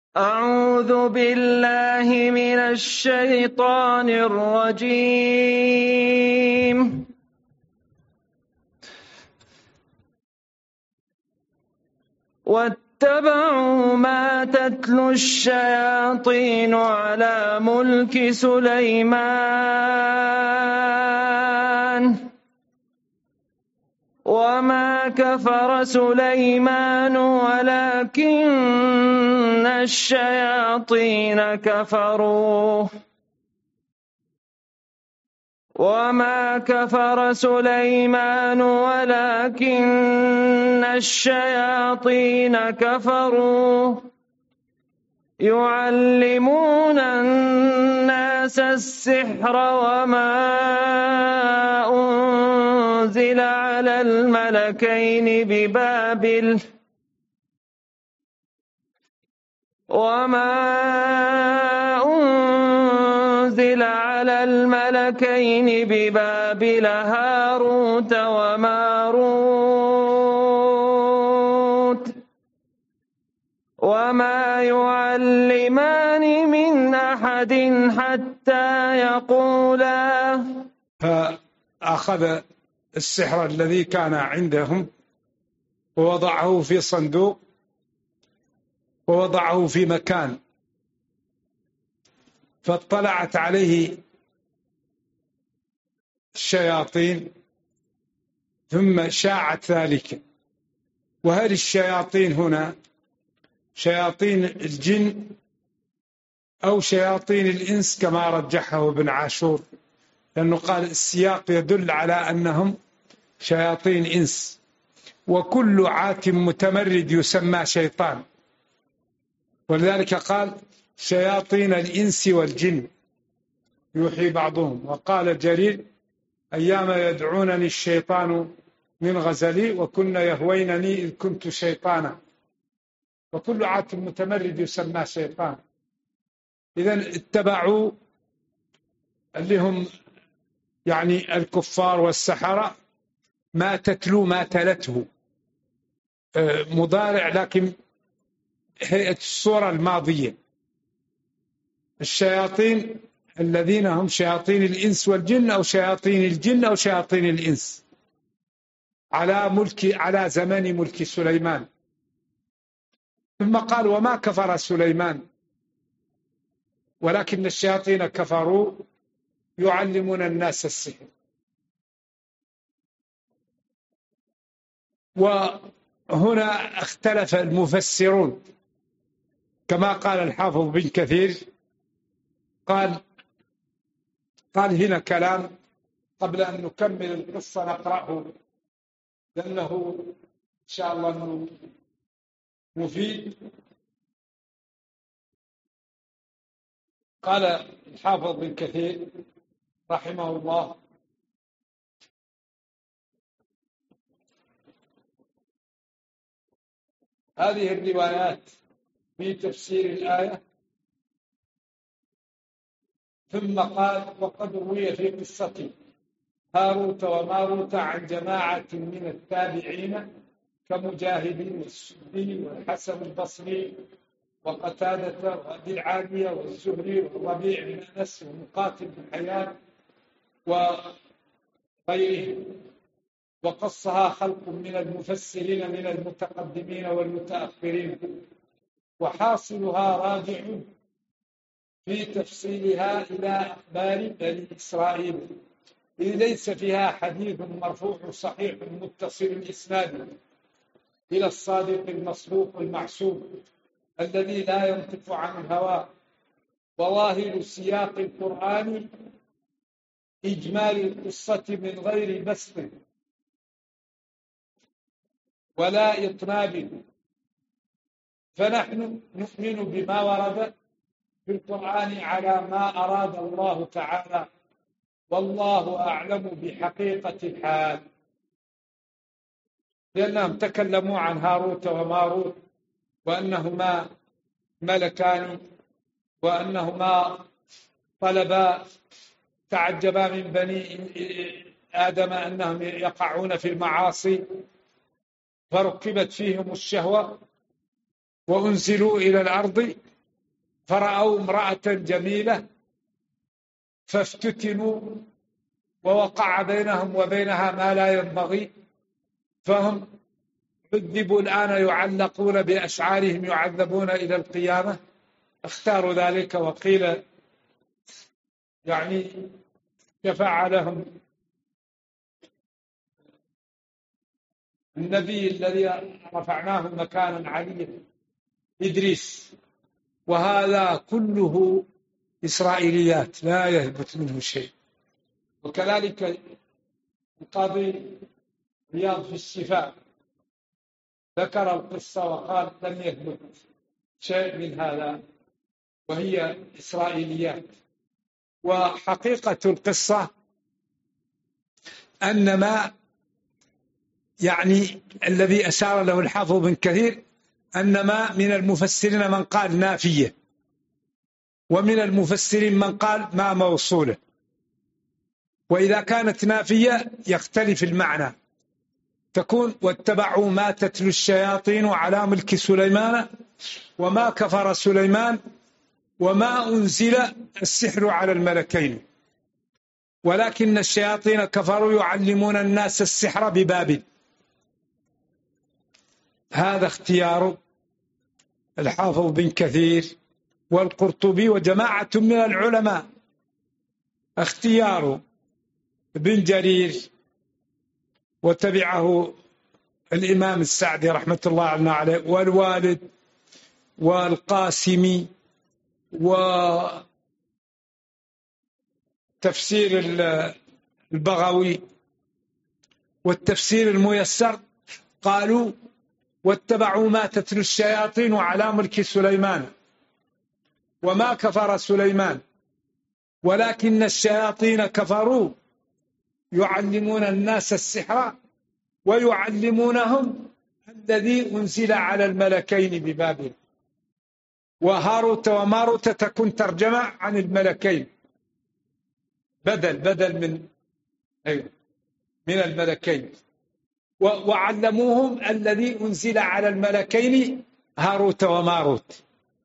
أعوذ بالله من الشيطان الرجيم. واتبعوا ما تتلو الشياطين على ملك سليمان وما كفر سليمان ولكن الشياطين كفروا وما كفر سليمان ولكن الشياطين كفروا يعلمون الناس السحر وما أنزل على الملكين ببابل هاروت وماروت وما يعلمان من أحد حتى يقولا. فأخذ السحر الذي كان عندهم ووضعه في صندوق ووضعه في مكان، فاطلعت عليه الشياطين ثم شاعت ذلك. وهل الشياطين هنا شياطين الجن أو شياطين الإنس كما رجحه ابن عاشور؟ لأنه قال السياق يدل على أنهم شياطين إنس، وكل عات متمرد يسمى شيطان، ولذلك قال شياطين الإنس والجن يوحي بعضهم. وقال جرير أيام يدعونني الشيطان من غزلي وكنا يهوينني إذ كنت شيطانا، وكل عات متمرد يسمى شيطان. إذن اتبعوا اللي هم يعني الكفار والسحرة ما تتلو ما تلته مضارع لكن هيئة الصورة الماضية. الشياطين الذين هم شياطين الإنس والجن أو شياطين الجن أو شياطين الإنس على زمن ملك سليمان. ثم قال وما كفر سليمان ولكن الشياطين كفروا يعلمون الناس السحر. وهنا اختلف المفسرون كما قال الحافظ بن كثير، قال هنا كلام قبل أن نكمل القصة نقرأه لأنه إن شاء الله مفيد. قال الحافظ بن كثير رحمه الله هذه الروايات في تفسير الآية. ثم قال وقد روي في قصة هاروت وماروت عن جماعة من التابعين كمجاهد والسدي والحسن البصري وقتادة وأبي العالية والزهري والربيع بن أنس ومقاتل بن حيان وغيرهم، وقصها خلق من المفسرين من المتقدمين والمتأخرين، وحاصلها راجع في تفصيلها إلى أخبار بني إسرائيل، إذ ليس فيها حديث مرفوع صحيح متصل الإسناد إلى الصادق المصدوق المعصوم الذي لا ينطق عن الهوى. وظاهر سياق القرآن إجمال القصة من غير بسط ولا إطناب، فنحن نؤمن بما ورد في القرآن على ما أراد الله تعالى، والله أعلم بحقيقة الحال. لأنهم تكلموا عن هاروت وماروت وأنهما ملكان وأنهما طلبا تعجبا من بني آدم أنهم يقعون في المعاصي فركبت فيهم الشهوة وأنزلوا إلى الأرض فرأوا امرأة جميلة فافتتنوا ووقع بينهم وبينها ما لا ينبغي، فهم عذبوا الآن يعلقون بأشعارهم يعذبون إلى القيامة. اختاروا ذلك، وقيل يعني شفع لهم النبي الذي رفعناه مكانا عليا إدريس. وهذا كله إسرائيليات لا يثبت منه شيء. وكذلك القاضي رياض في الشفاء ذكر القصة وقال لم يثبت شيء من هذا، وهي إسرائيليات. وحقيقة القصة أن ما يعني الذي أشار له الحافظ بن كثير أن ما من المفسرين من قال نافية، ومن المفسرين من قال ما موصولة. وإذا كانت نافية يختلف المعنى، تكون واتبعوا ما تتلو الشياطين على ملك سليمان وما كفر سليمان وما أنزل السحر على الملكين ولكن الشياطين كفروا يعلمون الناس السحر ببابل. هذا اختيار الحافظ بن كثير والقرطبي وجماعة من العلماء. اختيار بن جرير وتبعه الإمام السعدي رحمة الله عليه والوالد والقاسمي وتفسير البغوي والتفسير الميسر. قالوا واتبعوا ما تتلو الشياطين على ملك سليمان وما كفر سليمان ولكن الشياطين كفروا يعلمون الناس السحر ويعلمونهم الذي أنزل على الملكين ببابل. وهاروت وماروت تكون ترجمة عن الملكين، بدل من الملكين. وعلموهم الذي أنزل على الملكين هاروت وماروت.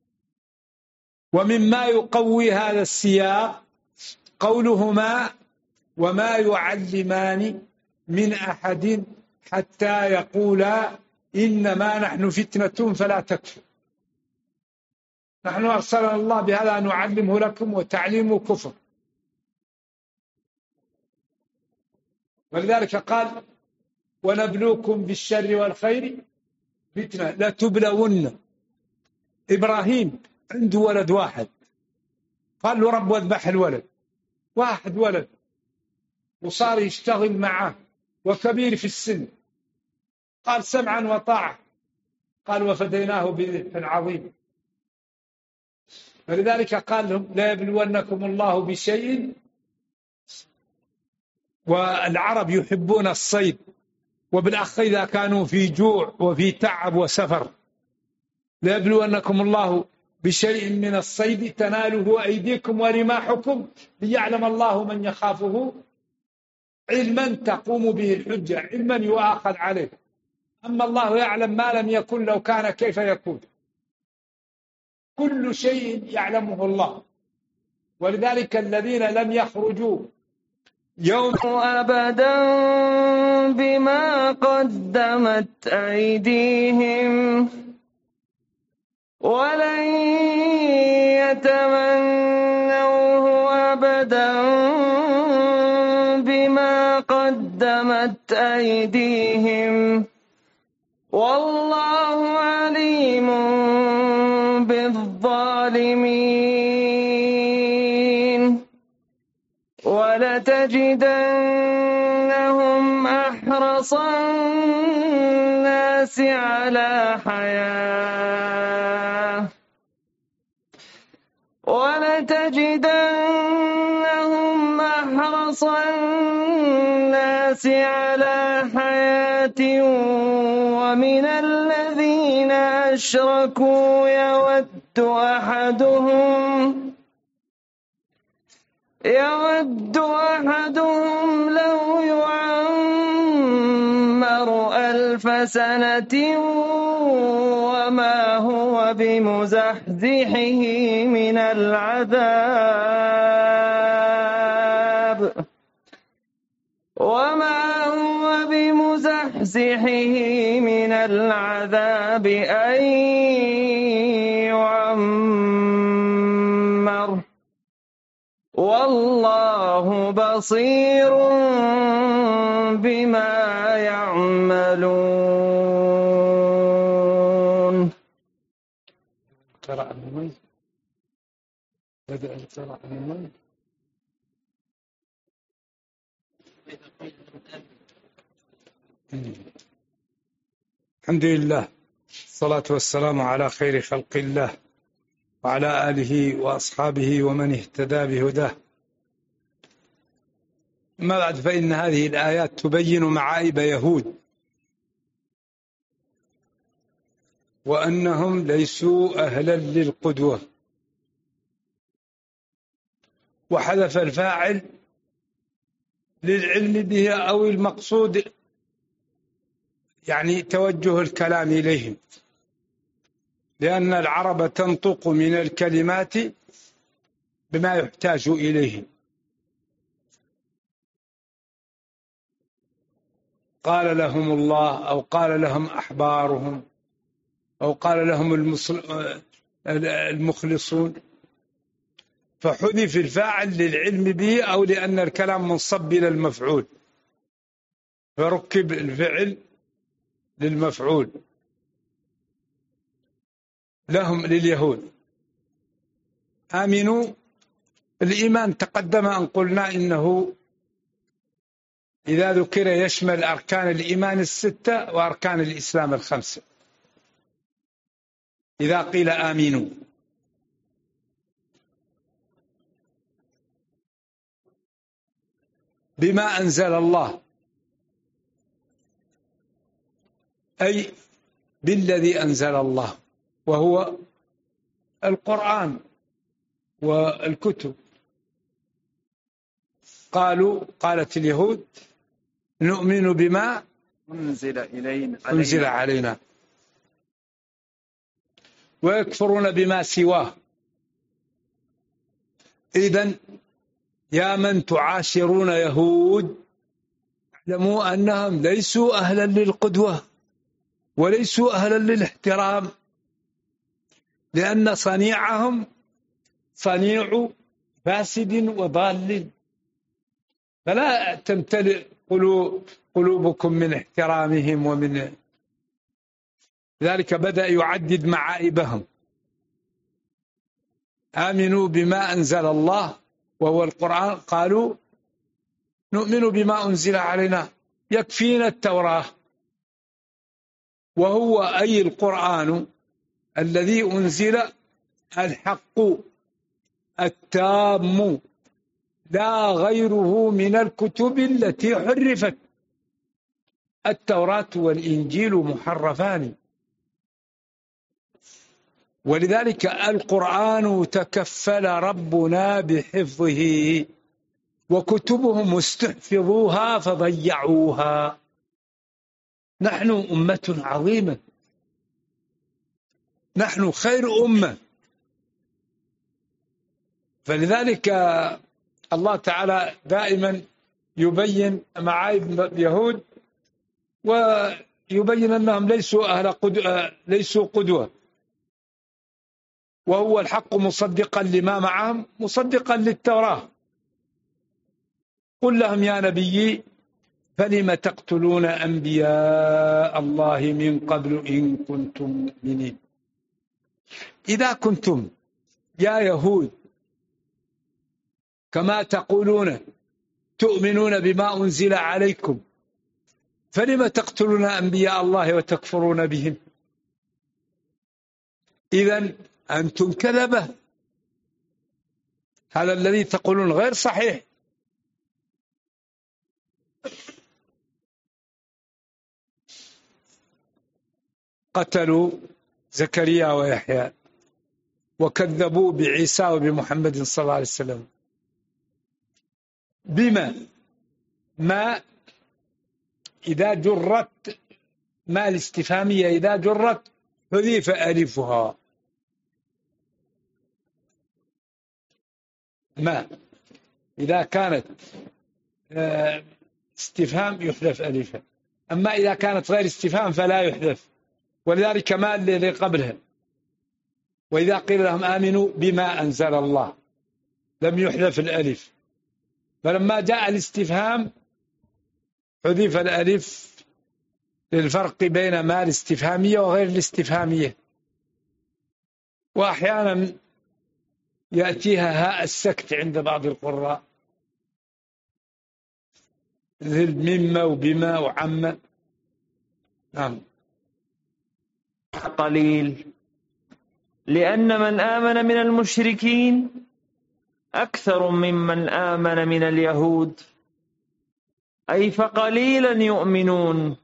ومما يقوي هذا السياق قولهما وما يعلمان من أحد حتى يقولا إنما نحن فتنة فلا تكفر. نحن أرسلنا الله بهذا أن نعلمه لكم وتعليم كفر. ولذلك قال ونبلوكم بالشر والخير فتنة لا تبلون. إبراهيم عنده ولد واحد، قال له رب واذبح الولد، واحد ولد، وصار يشتغل معه وكبير في السن، قال سمعا وطاعة، قال وفديناه بذبح عظيم. فلذلك قال لهم لا يبلونكم الله بشيء. والعرب يحبون الصيد، وبالأخ إذا كانوا في جوع وفي تعب وسفر. لا يبلونكم الله بشيء من الصيد تناله أيديكم ورماحكم ليعلم الله من يخافه علما تقوم به الحجة، علما يؤاخذ عليه. أما الله يعلم ما لم يكن لو كان كيف يكون. كل شيء يعلمه الله. ولذلك الذين لم يخرجوا يوم أبدا بما قدمت أيديهم ولن يتمنوه أبدا بما قدمت أيديهم والله عليم بالظالمين. ولتجدنهم أحرص الناس على حياة ولتجدنهم أحرص الناس على حياة ومن الذين أشركوا يود أحدهم لو يعمر 1000 سنة وما هو هو بمزحزحه من العذاب من العذاب أن يعمر والله بصير بما يعملون. الحمد لله، الصلاة والسلام على خير خلق الله وعلى آله وأصحابه ومن اهتدى بهداه. ما بعد، فإن هذه الآيات تبين معايب يهود وأنهم ليسوا أهلا للقدوة، وحذف الفاعل للعلم به أو المقصود يعني توجه الكلام إليهم، لأن العرب تنطق من الكلمات بما يحتاج إليه. قال لهم الله أو قال لهم أحبارهم أو قال لهم المخلصون، فحذف الفاعل للعلم به أو لأن الكلام منصب إلى المفعول، فركب الفعل للمفعول لهم لليهود. آمنوا، الإيمان تقدم أن قلنا إنه إذا ذكر يشمل أركان الإيمان الستة وأركان الإسلام الخمسة. إذا قيل آمنوا بما أنزل الله، أي بالذي أنزل الله وهو القرآن والكتب. قالت اليهود نؤمن بما أنزل علينا ويكفرون بما سواه. إذن يا من تعاشرون يهود، اعلموا أنهم ليسوا أهلا للقدوة وليسوا أهلا للاحترام، لأن صنيعهم صنيع فاسد وضال، فلا تمتلئ قلوبكم من احترامهم. ومن ذلك بدأ يعدد معائبهم. آمنوا بما أنزل الله وهو القرآن، قالوا نؤمن بما أنزل علينا، يكفينا التوراة، وهو أي القرآن الذي أنزل الحق التام لا غيره من الكتب التي حرفت. التوراة والإنجيل محرفان، ولذلك القرآن تكفل ربنا بحفظه، وكتبهم استحفظوها فضيعوها. نحن أمة عظيمة، نحن خير أمة، فلذلك الله تعالى دائما يبين معايب اليهود ويبين أنهم ليسوا قدوة، وهو الحق مصدقا لما معهم، مصدقا للتوراة. قل لهم يا نبي فلم تقتلون أنبياء الله من قبل إن كنتم مؤمنين. إذا كنتم يا يهود كما تقولون تؤمنون بما أنزل عليكم، فلم تقتلون أنبياء الله وتكفرون بهم؟ إذن أنتم كذبة، هذا الذي تقولون غير صحيح. قتلوا زكريا ويحيى وكذبوا بعيسى وبمحمد صلى الله عليه وسلم. بما ما إذا جرت، ما الاستفهامية إذا جرت حذف ألفها ما إذا كانت استفهام يحذف ألفا، أما إذا كانت غير استفهام فلا يحذف، ولذلك ما الذي قبلها. وإذا قيل لهم آمنوا بما أنزل الله لم يحذف الألف، فلما جاء الاستفهام حذف الألف للفرق بين ما الاستفهامية وغير الاستفهامية. وأحيانا يأتيها هاء السكت عند بعض القراء مثل مما وبما وعما. نعم. قليل، لأن من آمن من المشركين أكثر ممن آمن من اليهود، أي فقليلا يؤمنون.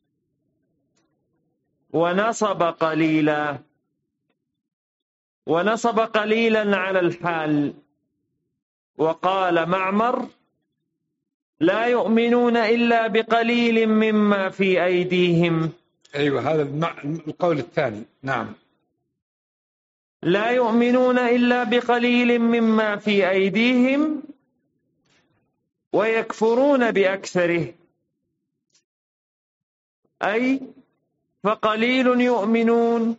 ونصب قليلا، ونصب قليلا على الحال. وقال معمر: لا يؤمنون إلا بقليل مما في أيديهم. أيوة، هذا القول الثاني. نعم. لا يؤمنون إلا بقليل مما في أيديهم ويكفرون بأكثره، أي فقليل يؤمنون.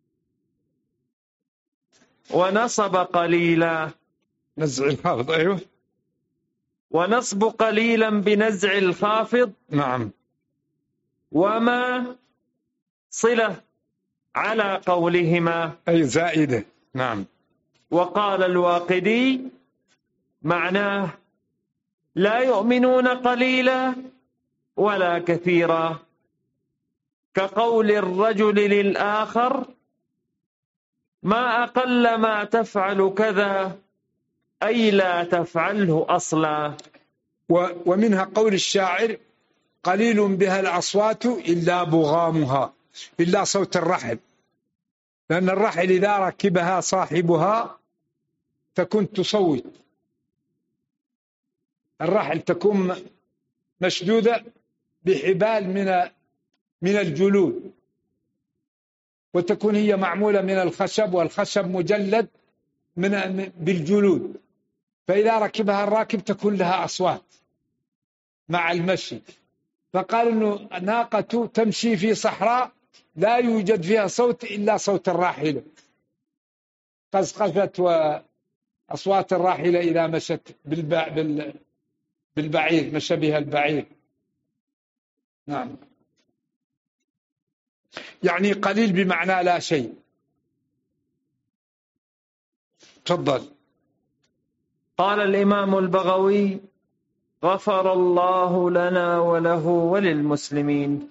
ونصب قليلا، نزع الخافض. أيوة، ونصب قليلا بنزع الخافض. نعم. وما صلة على قولهما، أي زائدة. نعم. وقال الواقدي معناه: لا يؤمنون قليلا ولا كثيرا، كقول الرجل للآخر: ما أقل ما تفعل كذا، أي لا تفعله أصلا. ومنها قول الشاعر: قليل بها الأصوات إلا بغامها، إلا صوت الرحل، لأن الرحل إذا ركبها صاحبها تكون تصوت. الرحل تكون مشدودة بحبال من الجلود، وتكون هي معمولة من الخشب، والخشب مجلد بالجلود، فإذا ركبها الراكب تكون لها أصوات مع المشي. فقال إنه ناقة تمشي في صحراء لا يوجد فيها صوت إلا صوت الراحلة، قزقزت وأصوات الراحلة إذا مشت بالبعير، مشى بها البعير. نعم. يعني قليل بمعنى لا شيء. تفضل. قال الإمام البغوي: غفر الله لنا وله وللمسلمين.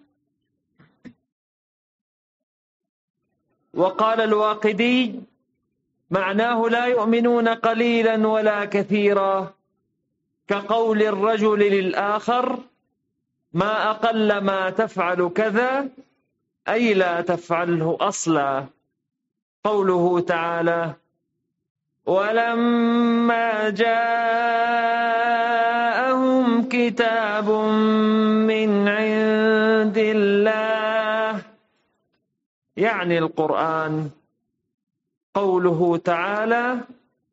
وقال الواقدي معناه: لا يؤمنون قليلا ولا كثيرا، كقول الرجل للآخر: ما أقل ما تفعل كذا، أي لا تفعله أصلا. قوله تعالى: ولما جاءهم كتاب من عند الله، يعني القرآن. قوله تعالى: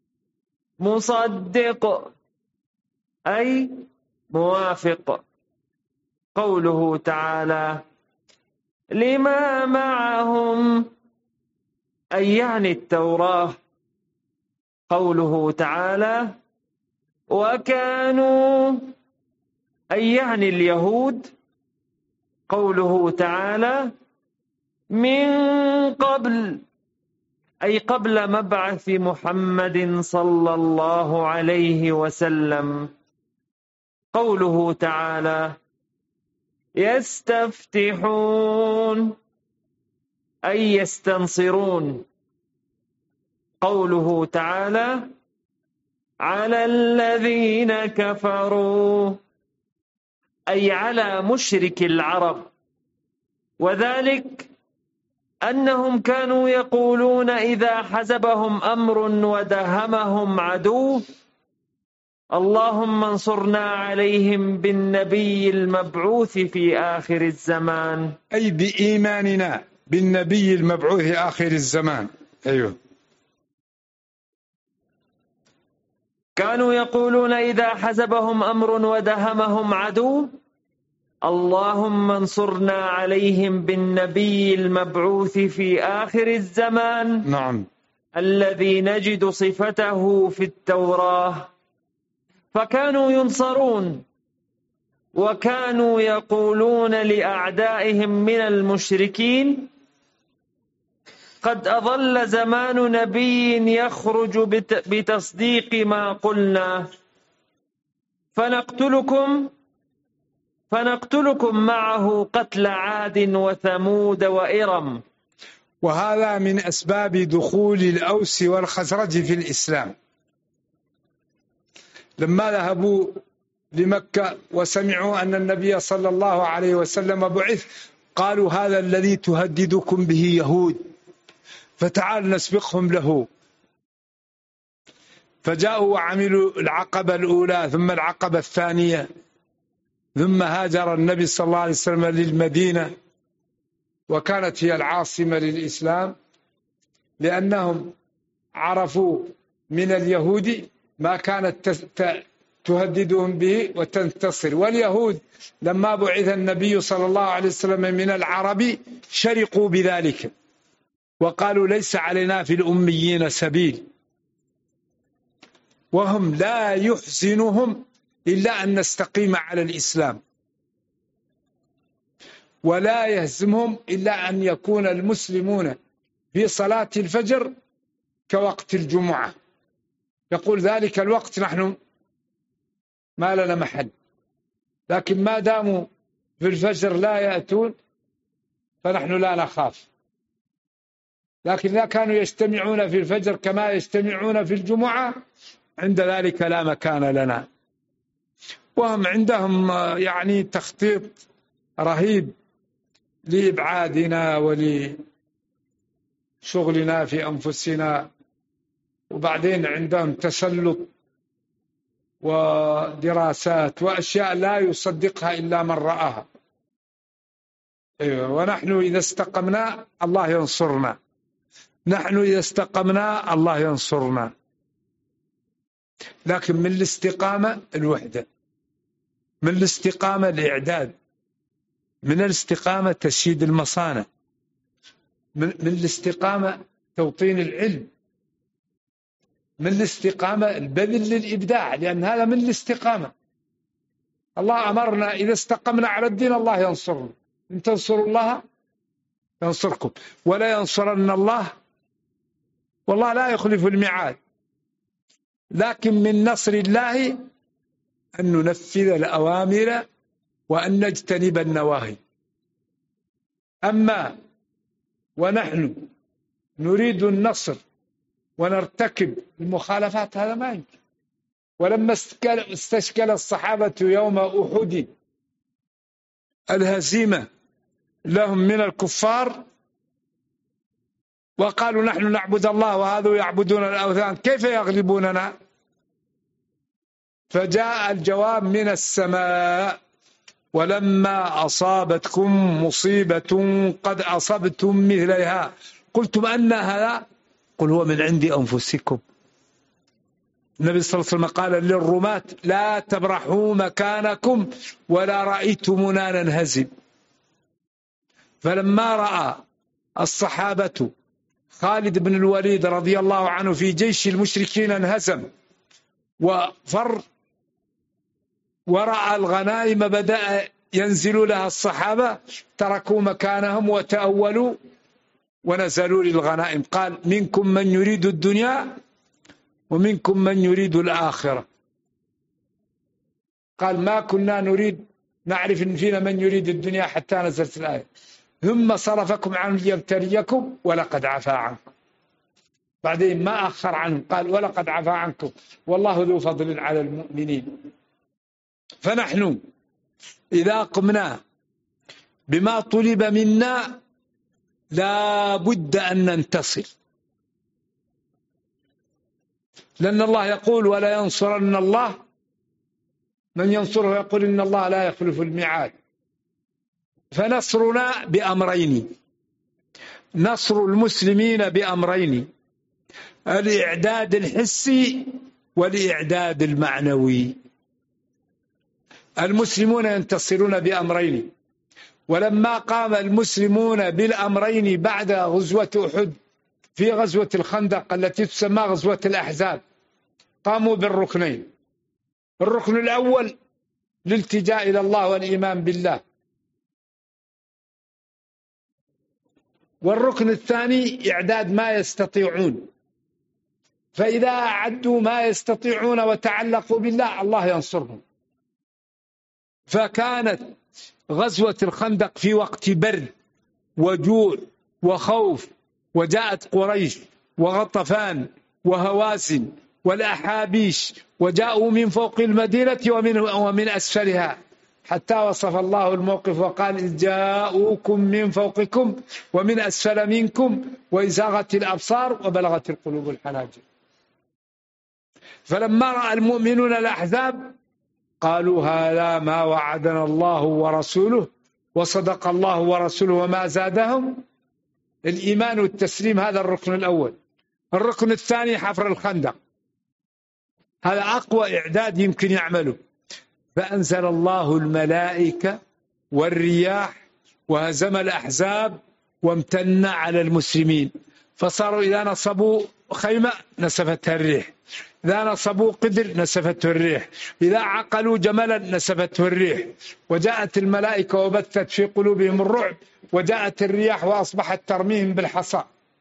مصدق، أي موافق. قوله تعالى: لما معهم، أي يعني التوراة. قوله تعالى: وكانوا، أي يعني اليهود. قوله تعالى: من قبل، أي قبل مبعث محمد صلى الله عليه وسلم. قوله تعالى: يستفتحون، أي يستنصرون. قوله تعالى: على الذين كفروا، أي على مشرك العرب، وذلك أنهم كانوا يقولون إذا حزبهم أمر ودهمهم عدو: اللهم انصرنا عليهم بالنبي المبعوث في آخر الزمان، أي بإيماننا بالنبي المبعوث آخر الزمان. أيوه. كانوا يقولون إذا حزبهم أمر ودهمهم عدو اللهم انصرنا عليهم بالنبي المبعوث في آخر الزمان نعم. الذي نجد صفته في التوراة. فكانوا ينصرون، وكانوا يقولون لأعدائهم من المشركين قد أضل زمان نبي يخرج بتصديق ما قلنا فنقتلكم معه قتل عاد وثمود وإرم. وهذا من أسباب دخول الأوس والخزرج في الإسلام. لما ذهبوا لمكة وسمعوا أن النبي صلى الله عليه وسلم بعث قالوا هذا الذي تهددكم به يهود، فتعال نسبقهم له. فجاءوا وعملوا العقبة الأولى ثم العقبة الثانية، ثم هاجر النبي صلى الله عليه وسلم للمدينة، وكانت هي العاصمة للإسلام، لأنهم عرفوا من اليهود ما كانت تهددهم به وتنتصر. واليهود لما بعث النبي صلى الله عليه وسلم من العرب شرقوا بذلك وقالوا ليس علينا في الأميين سبيل، وهم لا يحزنهم إلا أن نستقيم على الإسلام، ولا يهزمهم إلا أن يكون المسلمون في صلاة الفجر كوقت الجمعة. يقول ذلك الوقت نحن ما لنا محل، لكن ما داموا في الفجر لا يأتون فنحن لا نخاف. لكن إذا كانوا يجتمعون في الفجر كما يجتمعون في الجمعة عند ذلك لا مكان لنا. وهم عندهم يعني تخطيط رهيب لإبعادنا ولشغلنا في أنفسنا، وبعدين عندهم تسلط ودراسات وأشياء لا يصدقها إلا من رآها. ونحن إذا استقمنا الله ينصرنا، نحن إذا استقمنا الله ينصرنا. لكن من الاستقامة الوحدة، من الاستقامة الإعداد، من الاستقامة تشييد المصانع، من الاستقامة توطين العلم، من الاستقامة البذل للإبداع، لأن هذا من الاستقامة. الله أمرنا إذا استقمنا على الدين الله ينصرنا، إن تنصروا الله ينصركم ولا ينصرن الله، والله لا يخلف الميعاد. لكن من نصر الله أن ننفذ الأوامر وأن نجتنب النواهي. أما ونحن نريد النصر ونرتكب المخالفات هذا ما يمكن. ولما استشكل الصحابة يوم أحد الهزيمة لهم من الكفار وقالوا نحن نعبد الله وهذا يعبدون الأوثان كيف يغلبوننا؟ فجاء الجواب من السماء ولما أصابتكم مصيبة قد أصبتم مثلها قلتم أن هذا قل هو من عند أنفسكم. النبي صلى الله عليه وسلم قال للرماة لا تبرحوا مكانكم ولا رأيتمونا ننهزم. فلما رأى الصحابة خالد بن الوليد رضي الله عنه في جيش المشركين انهزم وفر ورأى الغنائم بدأ ينزل لها الصحابة تركوا مكانهم وتأولوا ونزلوا للغنائم. قال منكم من يريد الدنيا ومنكم من يريد الآخرة. قال ما كنا نريد نعرف إن فينا من يريد الدنيا حتى نزلت الآية ثم صرفكم عنه ليبتليكم ولقد عفا عنكم. بعدين ما أخر عنهم قال ولقد عفا عنكم والله ذو فضل على المؤمنين. فنحن إذا قمنا بما طلب منا لا بد أن ننتصر، لأن الله يقول ولا ينصرن الله من ينصره يقول إن الله لا يخلف الميعاد. فنصرنا بأمرين، نصر المسلمين بأمرين: الإعداد الحسي والإعداد المعنوي. المسلمون ينتصرون بأمرين، ولما قام المسلمون بالأمرين بعد غزوة أحد في غزوة الخندق التي تسمى غزوة الأحزاب، قاموا بالركنين. الركن الأول الالتجاء إلى الله والإيمان بالله، والركن الثاني إعداد ما يستطيعون، فإذا أعدوا ما يستطيعون وتعلقوا بالله الله ينصرهم. فكانت غزوة الخندق في وقت برد وجوع وخوف، وجاءت قريش وغطفان وهوازن والأحابيش وجاءوا من فوق المدينة ومن أسفلها، حتى وصف الله الموقف وقال إذ جاءوكم من فوقكم ومن أسفل منكم وإذ زاغت الأبصار وبلغت القلوب الحناجر. فلما رأى المؤمنون الأحزاب قالوا هذا ما وعدنا الله ورسوله وصدق الله ورسوله وما زادهم الإيمان والتسليم. هذا الركن الأول. الركن الثاني حفر الخندق، هذا أقوى إعداد يمكن يعمله. فأنزل الله الملائكة والرياح وهزم الأحزاب وامتن على المسلمين، فصاروا إذا نصبوا خيمة نسفتها الريح، إذا نصبوا قدر نسفته الريح، إذا عقلوا جملا نسفته الريح، وجاءت الملائكة وبثت في قلوبهم الرعب، وجاءت الرياح وأصبحت ترميهم بالحصى.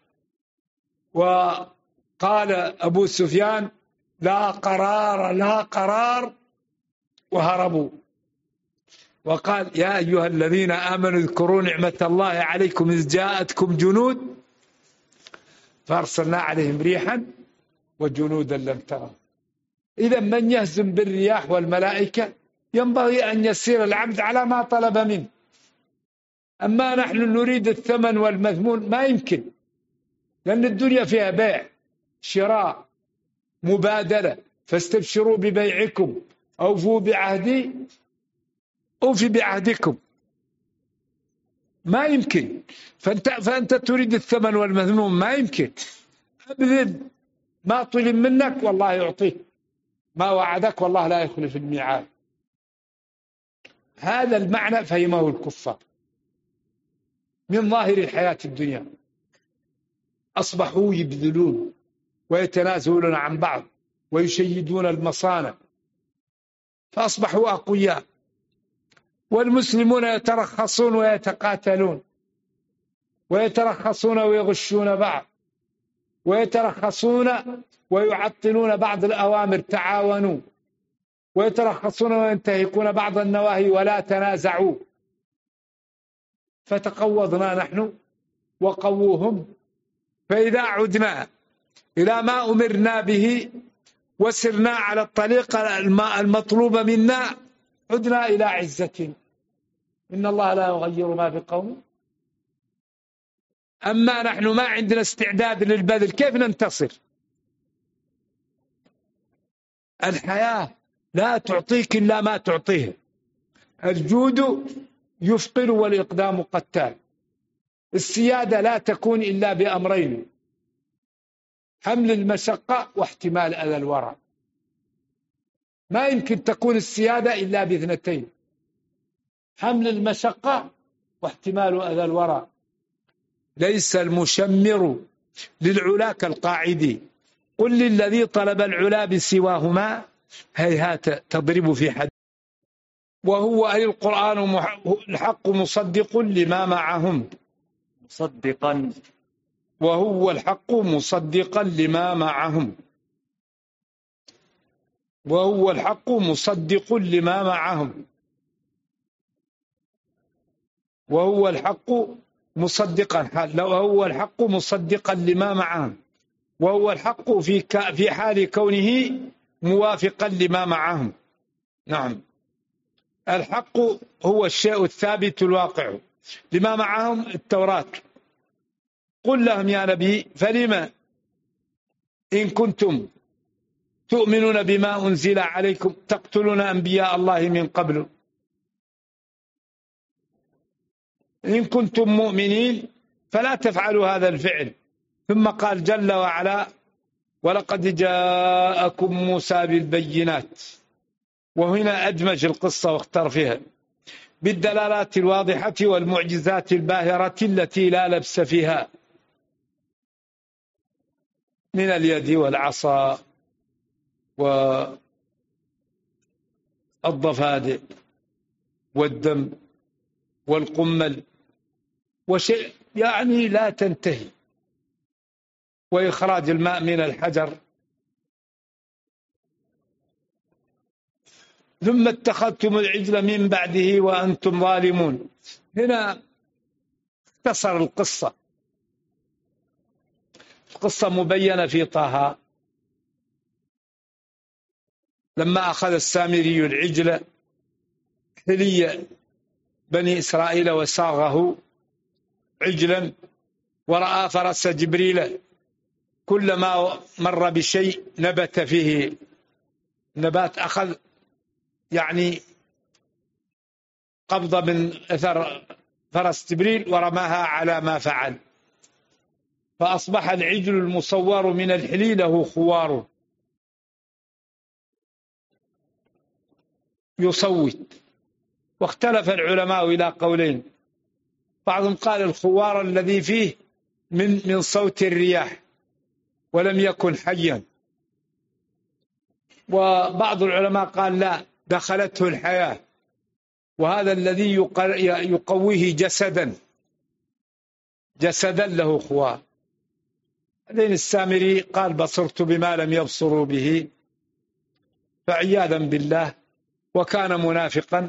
وقال أبو سفيان لا قرار لا قرار، وهربوا. وقال يا أيها الذين آمنوا اذكروا نعمة الله عليكم إذ جاءتكم جنود فأرسلنا عليهم ريحا وجنودا لم تروا. إذا من يهزم بالرياح والملائكة ينبغي أن يسير العبد على ما طلب منه. أما نحن نريد الثمن والمذمون ما يمكن، لأن الدنيا فيها بيع شراء مبادلة، فاستبشروا ببيعكم أوفوا بعهدي أوفي بعهدكم. ما يمكن. فأنت تريد الثمن والمذموم ما يمكن. أبذل ما طلب منك والله يعطيك، ما وعدك والله لا يخلف الميعاد. هذا المعنى فهمه الكفار من ظاهر الحياة الدنيا. أصبحوا يبذلون ويتنازلون عن بعض ويشيدون المصانع، فأصبحوا أقوياء. والمسلمون يترخصون ويتقاتلون، ويترخصون ويغشون بعض، ويترخصون ويعطلون بعض الأوامر تعاونوا، ويترخصون وينتهكون بعض النواهي ولا تنازعوا. فتقوضنا نحن وقووهم. فإذا عدنا إلى ما أمرنا به وسرنا على الطريقة المطلوبة منا عدنا إلى عزة. إن الله لا يغير ما بقوم. أما نحن ما عندنا استعداد للبذل، كيف ننتصر؟ الحياة لا تعطيك إلا ما تعطيه. الجود يفقر والإقدام قتال. السيادة لا تكون إلا بأمرين: حمل المشقة واحتمال أذى الورع. ما يمكن تكون السيادة إلا باثنتين: حمل المشقة واحتمال أذى الورع. ليس المشمر للعلا كالقاعد، قل للذي طلب العلا بسواهما هيهات تضرب في حد. وهو أي القرآن الحق مصدق لما معهم. مصدقا. وهو الحق مصدقا لما معهم. وهو الحق مصدق لما معهم. وهو الحق مصدقا، لو هو الحق مصدقا لما معهم، وهو الحق في حال كونه موافقا لما معهم. نعم، الحق هو الشيء الثابت الواقع. لما معهم التوراة. قل لهم يا نبي فلما إن كنتم تؤمنون بما أنزل عليكم تقتلون أنبياء الله من قبل إن كنتم مؤمنين فلا تفعلوا هذا الفعل. ثم قال جل وعلا ولقد جاءكم موسى بالبينات، وهنا أدمج القصة واختار فيها بالدلالات الواضحة والمعجزات الباهرة التي لا لبس فيها، من اليد والعصا والضفادع والدم والقمل وشيء يعني لا تنتهي، وإخراج الماء من الحجر. ثم اتخذتم العجل من بعده وأنتم ظالمون. هنا اختصر القصة مبينة في طه، لما أخذ السامري العجل حلي بني إسرائيل وساغه عجلا، ورأى فرس جبريل كلما مر بشيء نبت فيه نبات، أخذ يعني قبضة من أثر فرس جبريل ورماها على ما فعل، فأصبح العجل المصور من الحلي له خوار يصوت. واختلف العلماء إلى قولين، بعضهم قال الخوار الذي فيه من صوت الرياح ولم يكن حيا، وبعض العلماء قال لا، دخلته الحياة، وهذا الذي يقويه جسدا له خوار. بعدين السامري قال بصرت بما لم يبصروا به، فعياذا بالله، وكان منافقا،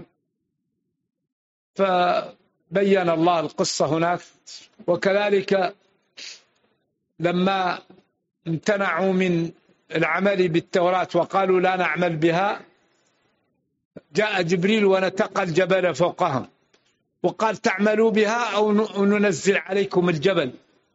فبين الله القصة هناك. وكذلك لما امتنعوا من العمل بالتوراة وقالوا لا نعمل بها، جاء جبريل ونتق الجبل فوقهم وقال تعملوا بها أو ننزل عليكم الجبل.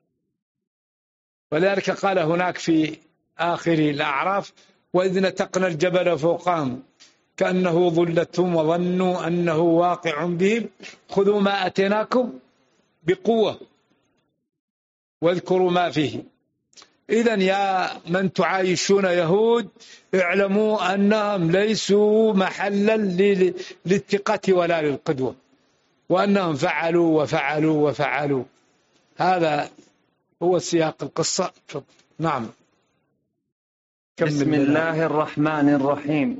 ولذلك قال هناك في آخر الأعراف وإذ نتقنا الجبل فوقهم كأنه ظلتهم وظنوا أنه واقع بهم خذوا ما أتيناكم بقوة واذكروا ما فيه. إذن يا من تعايشون يهود اعلموا أنهم ليسوا محلا للثقة ولا للقدوة، وأنهم فعلوا وفعلوا وفعلوا. هذا هو سياق القصة. نعم. بسم الله الرحمن الرحيم.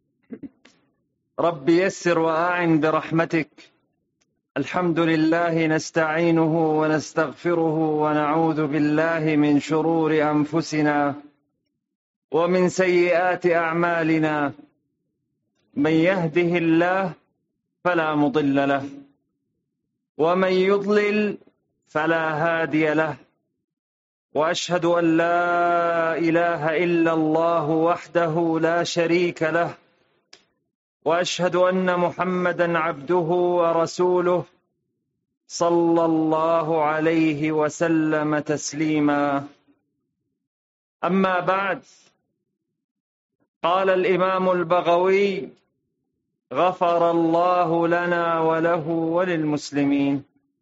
رب يسر وأعن برحمتك. الحمد لله نستعينه ونستغفره ونعوذ بالله من شرور أنفسنا ومن سيئات أعمالنا، من يهده الله فلا مضل له ومن يضلل فلا هادي له، وأشهد أن لا إله إلا الله وحده لا شريك له، وأشهد أن محمدا عبده ورسوله صلى الله عليه وسلم تسليما. أما بعد، قال الإمام البغوي غفر الله لنا وله وللمسلمين.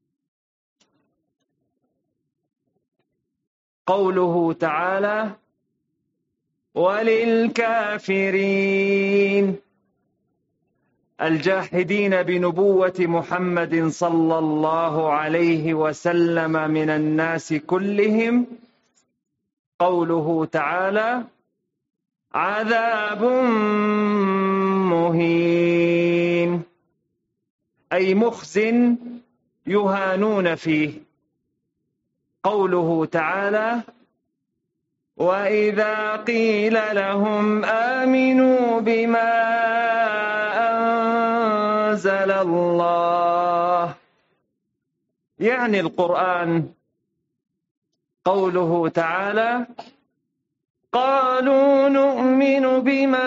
قوله تعالى وللكافرين الجاحدين بنبوة محمد صلى الله عليه وسلم من الناس كلهم، قوله تعالى عذاب مهين، أي مخز يهانون فيه. قوله تعالى وإذا قيل لهم آمنوا بما أنزل الله، يعني القرآن. قوله تعالى قالوا نؤمن بما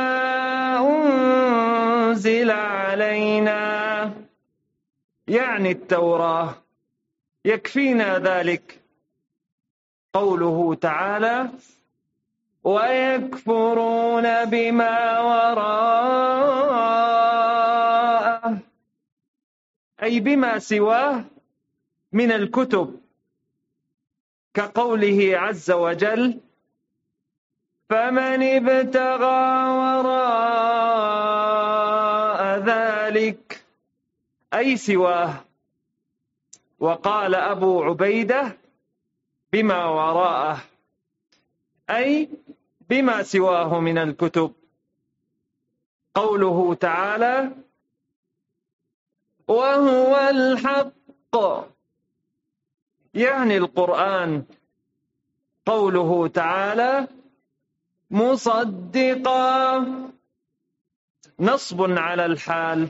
أنزل علينا، يعني التوراة، يكفينا ذلك. قوله تعالى ويكفرون بما وراءه، أي بما سواه من الكتب، كقوله عز وجل فمن ابتغى وراء ذلك أي سواه. وقال أبو عبيدة بما وراءه أي بما سواه من الكتب. قوله تعالى وهو الحق يعني القرآن. قوله تعالى مصدقا نصب على الحال.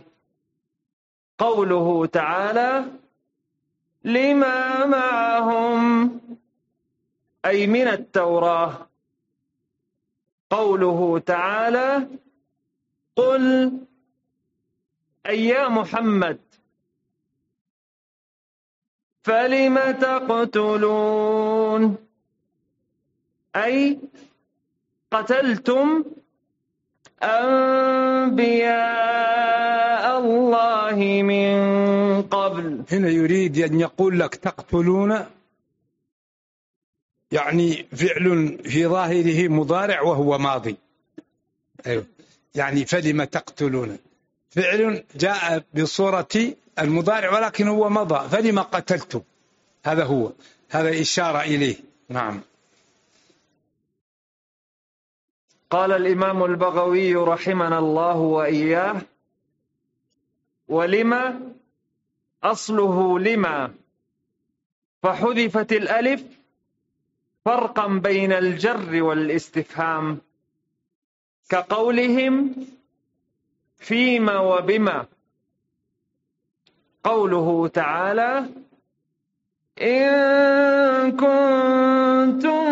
قوله تعالى لما معهم أي من التوراة. قوله تعالى قل أي يا محمد فلم تقتلون أي قتلتم أنبياء الله من قبل. هنا يريد أن يقول لك تقتلون يعني فعل في ظاهره مضارع وهو ماضي. أيوه. يعني فلم تقتلون فعل جاء بصورة المضارع ولكن هو مضى. فلم قتلتم هذا هو، هذا إشارة إليه. نعم. قال الإمام البغوي رحمنا الله وإياه ولما أصله لما فحذفت الألف فرقا بين الجر والاستفهام كقولهم فيما وبما. قوله تعالى إن كنتم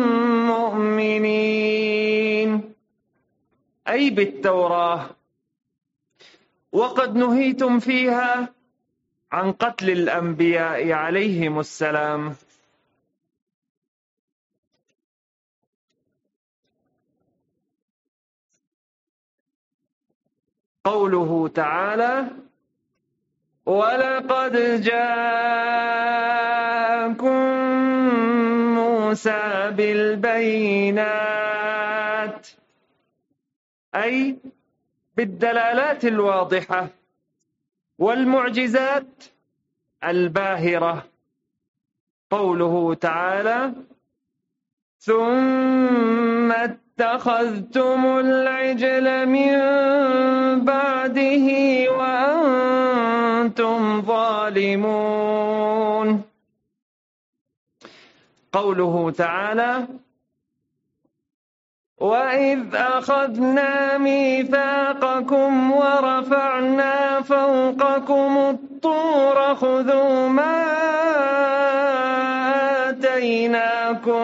مؤمنين أي بالتوراة وقد نهيتم فيها عن قتل الأنبياء عليهم السلام. قوله تعالى ولقد جاءكم موسى بالبينات أي بالدلالات الواضحة والمعجزات الباهرة. قوله تعالى ثم اتخذتم العجل من بعده وأنتم ظالمون. قوله تعالى وإذ أخذنا ميثاقكم ورفعنا فوقكم الطور خذوا ما آتيناكم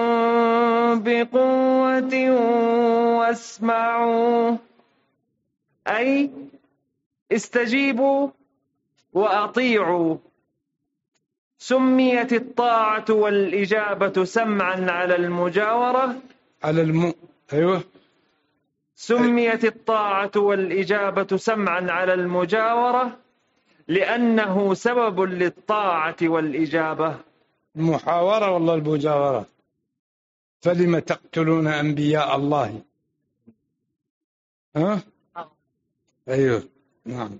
بقوة واسمعوا أي استجيبوا وأطيعوا. سميت الطاعة والإجابة سمعا على المجاورة أيوه. سميت الطاعة والإجابة سمعا على المجاورة لأنه سبب للطاعة والإجابة. المحاورة والله المجاورة. فلم تقتلون أنبياء الله. ها؟ أيوه. نعم.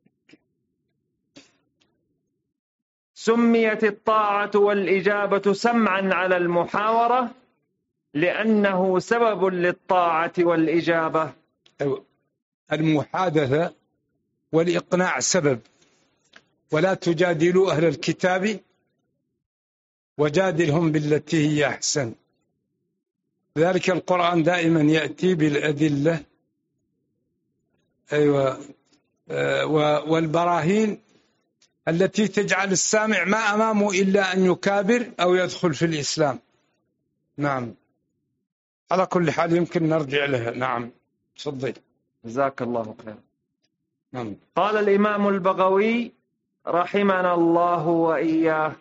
سميت الطاعة والإجابة سمعا على المحاورة لأنه سبب للطاعة والإجابة. أيوه. المحادثة والإقناع سبب. ولا تجادلوا أهل الكتاب وجادلهم بالتي هي أحسن. ذلك القرآن دائما يأتي بالأدلة أيوة والبراهين التي تجعل السامع ما أمامه إلا أن يكابر أو يدخل في الإسلام. نعم. على كل حال يمكن نرجع لها. نعم. تفضل. جزاك الله خير. نعم. قال الإمام البغوي رحمنا الله وإياه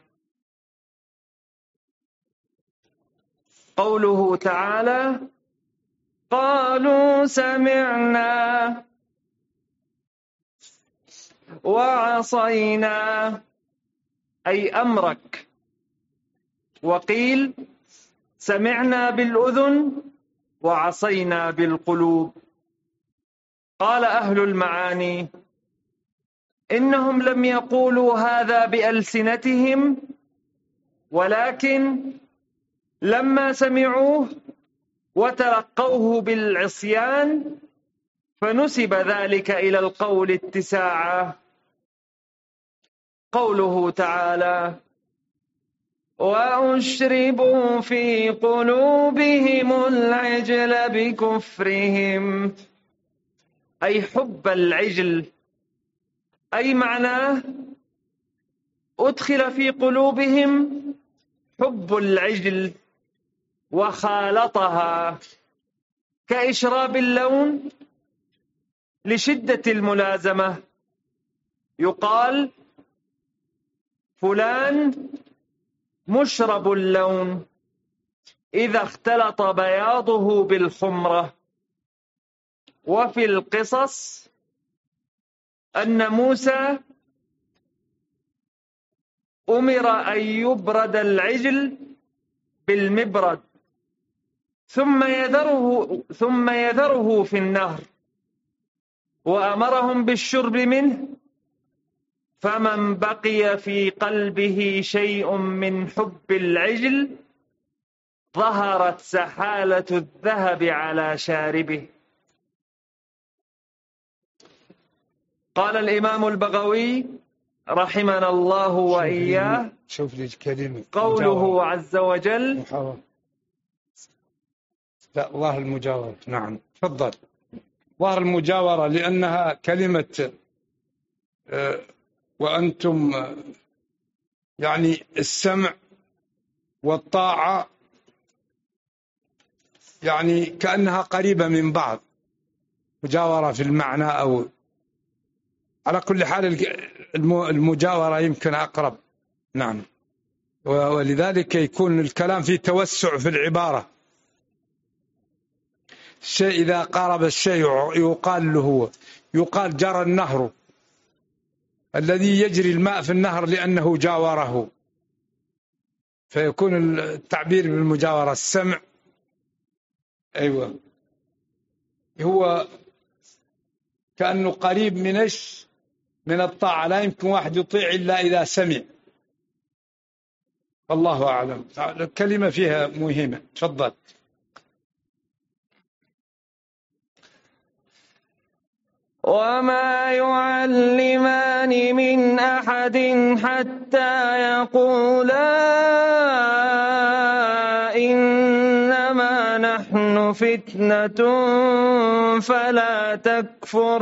قوله تعالى قالوا سمعنا وعصينا أي أمرك. وقيل سمعنا بالأذن وعصينا بالقلوب. قال أهل المعاني: إنهم لم يقولوا هذا بألسنتهم، ولكن لما سمعوه وتلقوه بالعصيان فنسب ذلك إلى القول اتساعا. قوله تعالى: وأشربوا في قلوبهم العجل بكفرهم، أي حب العجل، أي معناه أدخل في قلوبهم حب العجل وخالطها، كإشراب اللون لشدة الملازمة. يقال فلان مشرب اللون إذا اختلط بياضه بالحمرة. وفي القصص أن موسى أمر أن يبرد العجل بالمبرد ثم يذره في النهر، وأمرهم بالشرب منه، فمن بقي في قلبه شيء من حب العجل ظهرت سحالة الذهب على شاربه. قال الإمام البغوي رحمنا الله وإياه: شوف لي كلمة قوله عز وجل: لا، ظاهر المجاورة. نعم، تفضل. ظاهر المجاورة لأنها كلمة وأنتم يعني السمع والطاعة يعني كأنها قريبة من بعض، مجاورة في المعنى، أو على كل حال المجاورة يمكن أقرب. نعم، ولذلك يكون الكلام فيه توسع في العبارة. الشيء إذا قارب الشيء يقال له، يقال جرى النهر، الذي يجري الماء في النهر لأنه جاوره، فيكون التعبير بالمجاورة السمع. أيوة، هو كأنه قريب من الطاعة. لا يمكن واحد يطيع إلا إذا سمع. والله أعلم. الكلمة فيها مهمة. تفضل. وما يعلمان من أحد حتى يقولا إنما نحن فتنة فلا تكفر.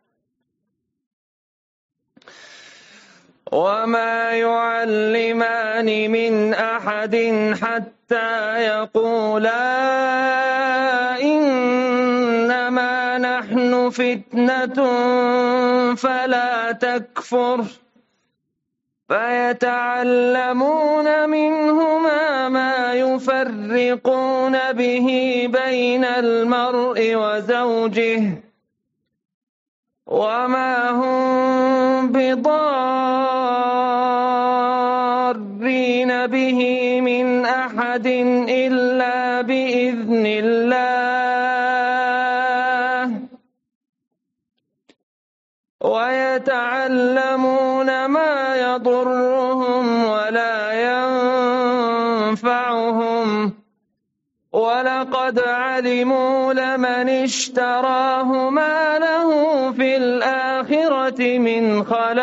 وما يعلمان من أحد حتى يقولا إنما نحن فتنة فلا تكفر، فيتعلمون منهما ما يفرقون به بين المرء وزوجه، وما هم بضارين به من أحد إلا بإذن الله، ويتعلمون ما يضرهم ولا ينفعهم، ولقد علموا لمن اشتراه ما له في الآخرة من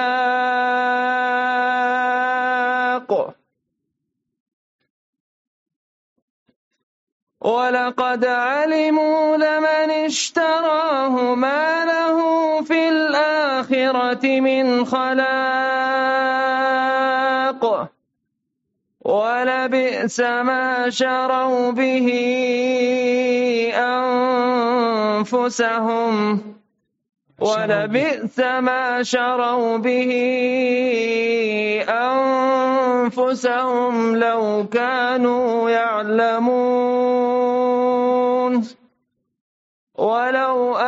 خلاق، ولقد علموا لمن اشتراه ما له في الآخرة من خلاق، ولبئس ما شروا به أنفسهم، ولبئس ما شروا به أنفسهم لو كانوا يعلمون، ولو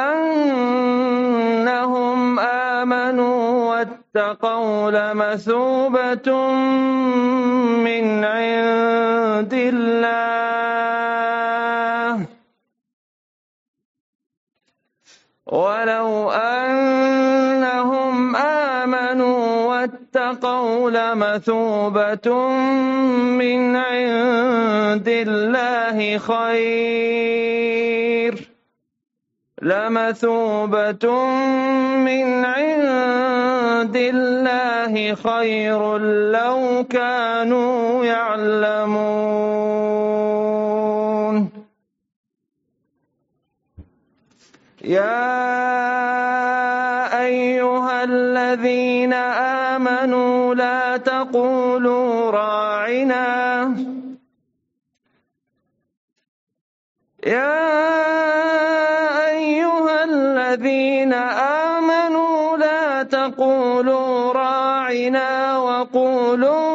أنهم آمنوا واتقوا لمثوبة من عند الله ولو أنهم آمنوا واتقوا لمثوبة من عند الله خير لو كانوا يعلمون. يا أيها الذين آمنوا لا تقولوا راعنا وقولوا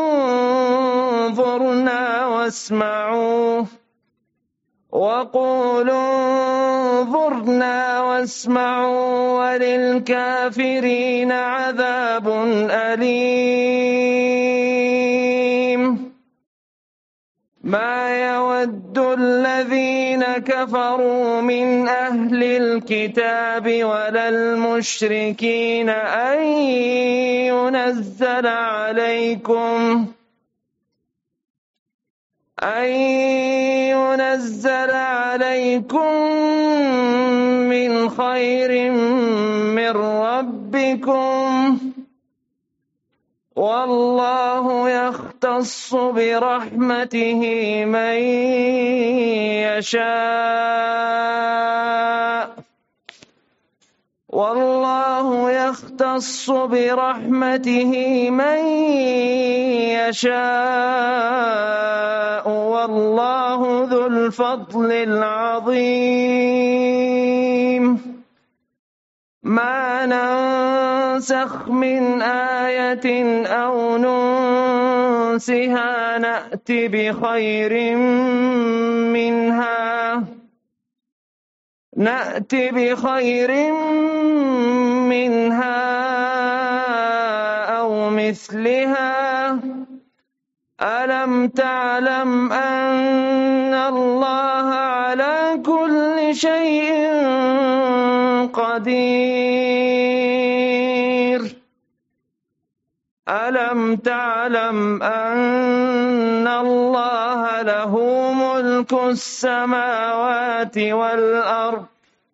انظرنا واسمعوا وللكافرين عذاب أليم. ما يود الذين كفروا من أهل الكتاب ولا المشركين أن ينزل عليكم من خير من ربكم، والله يختص برحمته من يشاء والله ذو الفضل العظيم. ما ننسخ من آية أو ننسها نأت بخير منها أو مثلها. ألم تعلم أن الله على كل شيء قدير؟ ألم تعلم أن الله له ملك السماوات والأرض؟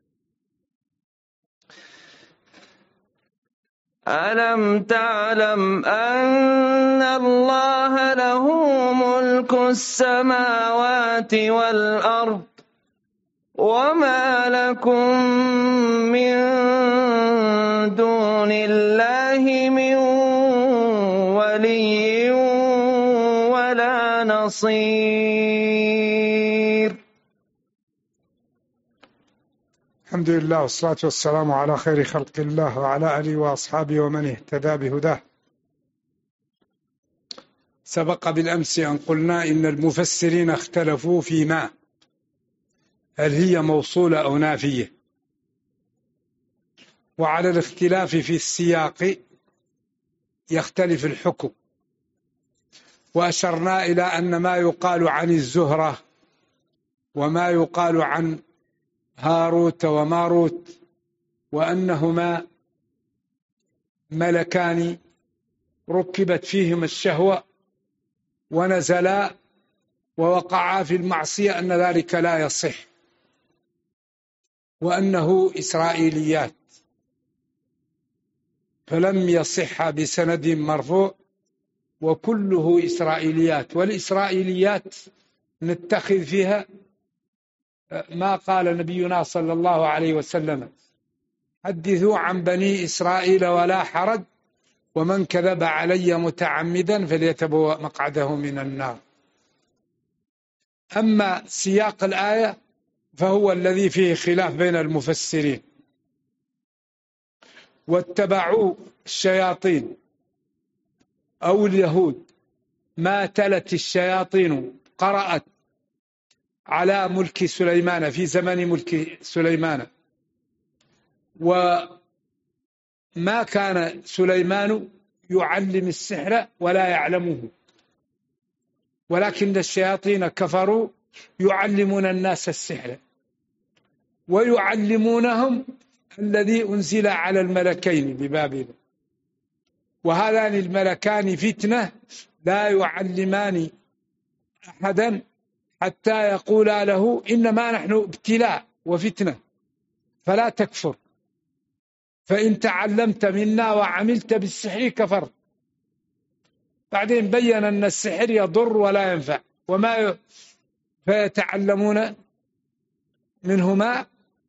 ألم تعلم أن الله له ملك السماوات والأرض وما لكم من دون الله من ولي ولا نصير. الحمد لله والصلاة والسلام على خير خلق الله وعلى آله وأصحابه ومن اهتدى بهداه. سبق بالأمس أن قلنا إن المفسرين اختلفوا فيما هل هي موصولة أو نافية، وعلى الاختلاف في السياق يختلف الحكم. وأشرنا إلى أن ما يقال عن الزهرة وما يقال عن هاروت وماروت وأنهما ملكان ركبت فيهما الشهوة ونزلا ووقعا في المعصية، أن ذلك لا يصح، وأنه إسرائيليات فلم يصح بسند مرفوع، وكله إسرائيليات. والإسرائيليات نتخذ فيها ما قال نبينا صلى الله عليه وسلم: حدثوا عن بني إسرائيل ولا حرج، ومن كذب علي متعمدا فليتبوأ مقعده من النار. أما سياق الآية فهو الذي فيه خلاف بين المفسرين. واتبعوا الشياطين أو اليهود ما تلت الشياطين قرأت على ملك سليمان في زمن ملك سليمان، وما كان سليمان يعلم السحر ولا يعلمه، ولكن الشياطين كفروا يعلمون الناس السحر ويعلمونهم الذي أنزل على الملكين ببابل، وهذان الملكان فتنة لا يعلمان أحدا حتى يقولا له إنما نحن ابتلاء وفتنة فلا تكفر، فإن تعلمت منا وعملت بالسحر كفرت. بعدين بين أن السحر يضر ولا ينفع، فيتعلمون منهما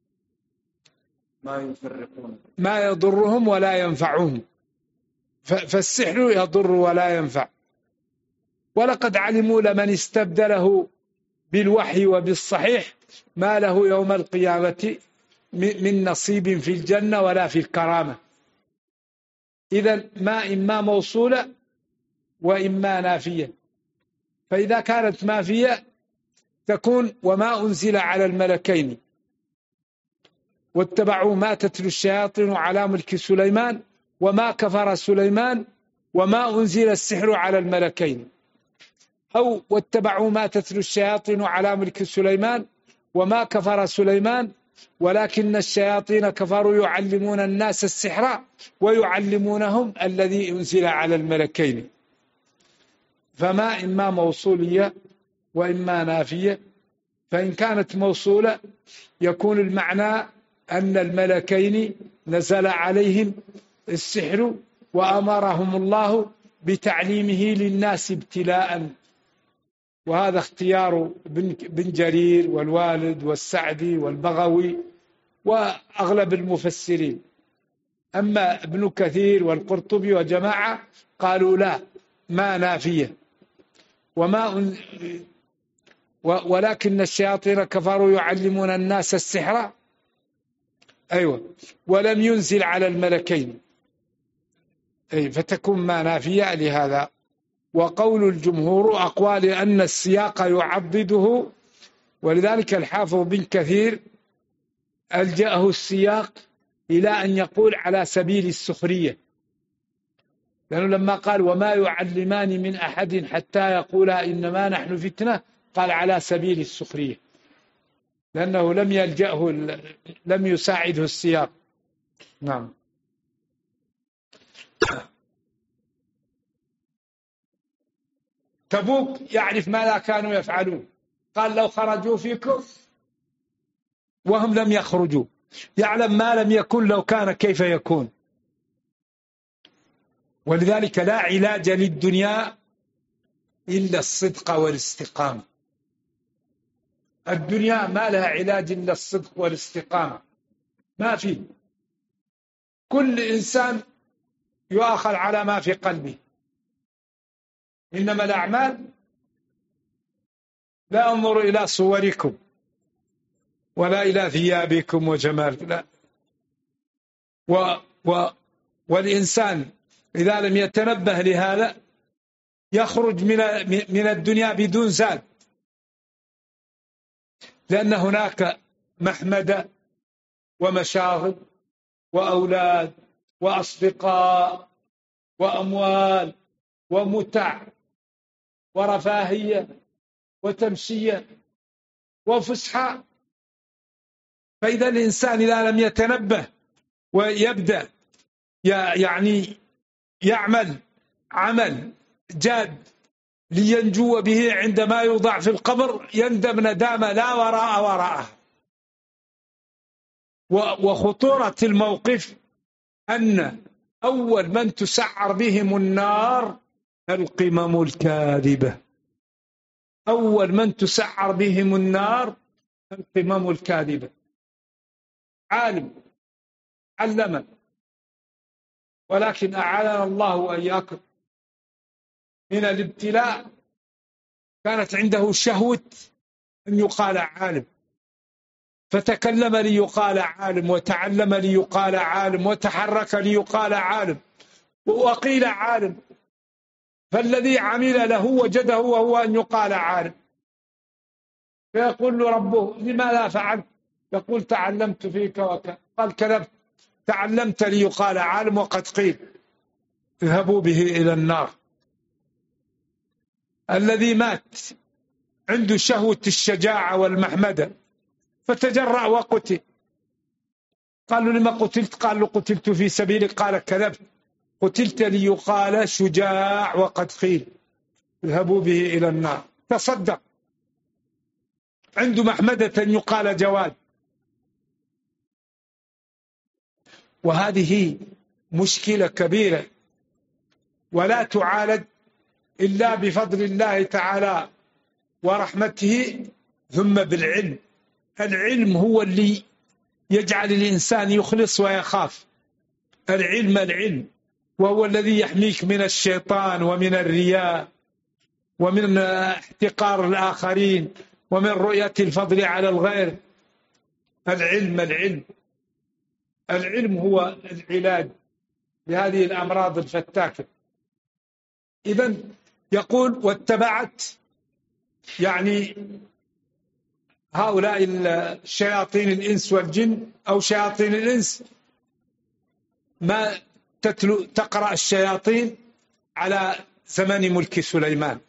ما يضرهم ولا ينفعهم، فالسحر يضر ولا ينفع. ولقد علموا لمن استبدله بالوحي وبالصحيح ما له يوم القيامة من نصيب في الجنة ولا في الكرامة. إذن ما إما موصولة وإما نافية، فإذا كانت نافية تكون وما أنزل على الملكين واتبعوا ما تتلو الشياطين على ملك سليمان وما كفر سليمان وما أنزل السحر على الملكين، أو واتبعوا ما تتلو الشياطين على ملك سليمان وما كفر سليمان ولكن الشياطين كفروا يعلمون الناس السحر ويعلمونهم الذي أنزل على الملكين. فما إما موصولية وإما نافية، فإن كانت موصولة يكون المعنى أن الملكين نزل عليهم السحر وأمرهم الله بتعليمه للناس ابتلاء، وهذا اختيار بن جرير والوالد والسعدي والبغوي وأغلب المفسرين. أما ابن كثير والقرطبي وجماعة قالوا لا، ما نافية ولكن الشياطين كفروا يعلمون الناس السحر ولم ينزل على الملكين، فتكون ما نافية لهذا. وقول الجمهور أقوى لأن السياق يعضده، ولذلك الحافظ بن كثير ألجأه السياق إلى أن يقول على سبيل السخرية، لأنه لما قال وما يعلمان من أحد حتى يقولا إنما نحن فتنة قال على سبيل السخرية، لأنه لم يلجأه، لم يساعده السياق. نعم. تبوك يعرف ماذا كانوا يفعلون، قال لو خرجوا فيكم وهم لم يخرجوا، يعلم ما لم يكن لو كان كيف يكون. ولذلك لا علاج للدنيا إلا الصدق والاستقامة. الدنيا ما لها علاج إلا الصدق والاستقامة، ما في. كل إنسان يؤاخذ على ما في قلبه، إنما الأعمال لا أنظر إلى صوركم ولا إلى ثيابكم وجمالكم، لا. والإنسان إذا لم يتنبه لهذا يخرج من الدنيا بدون زاد، لأن هناك محمدة ومشاغل وأولاد وأصدقاء وأموال ومتع ورفاهية وتمشية وفسحة. فإذا الإنسان إذا لم يتنبه ويبدأ يعني يعمل عمل جاد لينجو به عندما يوضع في القبر يندم ندامة لا وراءها. وخطورة الموقف أن أول من تسعر بهم النار القمم الكاذبة، أول من تسعر بهم النار القمم الكاذبة. عالم علم، ولكن أعاننا الله وإياكم من الابتلاء، كانت عنده شهوة أن يقال عالم، فتكلم ليقال عالم، وتعلم ليقال عالم، وتحرك ليقال عالم، وقيل عالم، فالذي عمل له وجده وهو أن يقال عالم. فيقول له ربه لماذا فعلت؟ يقول تعلمت فيك قال كذبت، تعلمت ليقال عالم وقد قيل اذهبوا به إلى النار. الذي مات عنده شهوة الشجاعة والمحمدة فتجرأ وقتل، قالوا لما قتلت؟ قال له قتلت في سبيلك. قال كذبت، قتلت ليقال شجاع وقد قيل اذهبوا به إلى النار. تصدق، عنده محمدة يقال جواد. وهذه مشكلة كبيرة ولا تعالج إلا بفضل الله تعالى ورحمته ثم بالعلم. العلم هو اللي يجعل الإنسان يخلص ويخاف. العلم وهو الذي يحميك من الشيطان ومن الرياء ومن احتقار الآخرين ومن رؤية الفضل على الغير. العلم هو العلاج لهذه الأمراض الفتاكة. إذن يقول واتبعت، يعني هؤلاء الشياطين الإنس والجن أو شياطين الإنس ما تقرأ الشياطين على زمن ملك سليمان.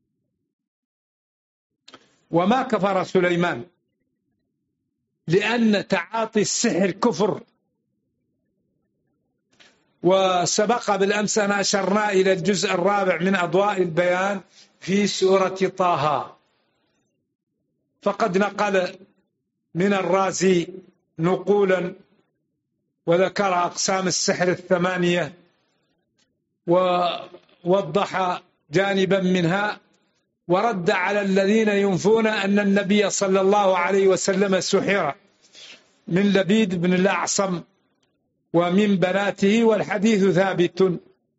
وما كفر سليمان، لأن تعاطي السحر كفر. وسبق بالأمس أن أشرنا إلى الجزء الرابع من أضواء البيان في سورة طه. فقد نقل من الرازي نقولا وذكر أقسام السحر الثمانية ووضح جانبا منها، ورد على الذين ينفون أن النبي صلى الله عليه وسلم سحر من لبيد بن الأعصم ومن بناته، والحديث ثابت.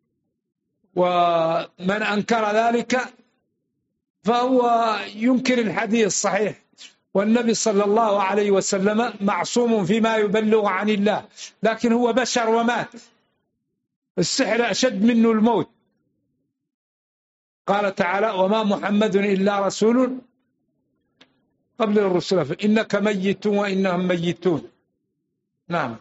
ومن أنكر ذلك فهو ينكر الحديث الصحيح، والنبي صلى الله عليه وسلم معصوم فيما يبلغ عن الله، لكن هو بشر ومات. السحر أشد منه الموت. قال تعالى وما محمد إلا رسول قبل الرسل إنك ميت وإنهم ميتون. نعم.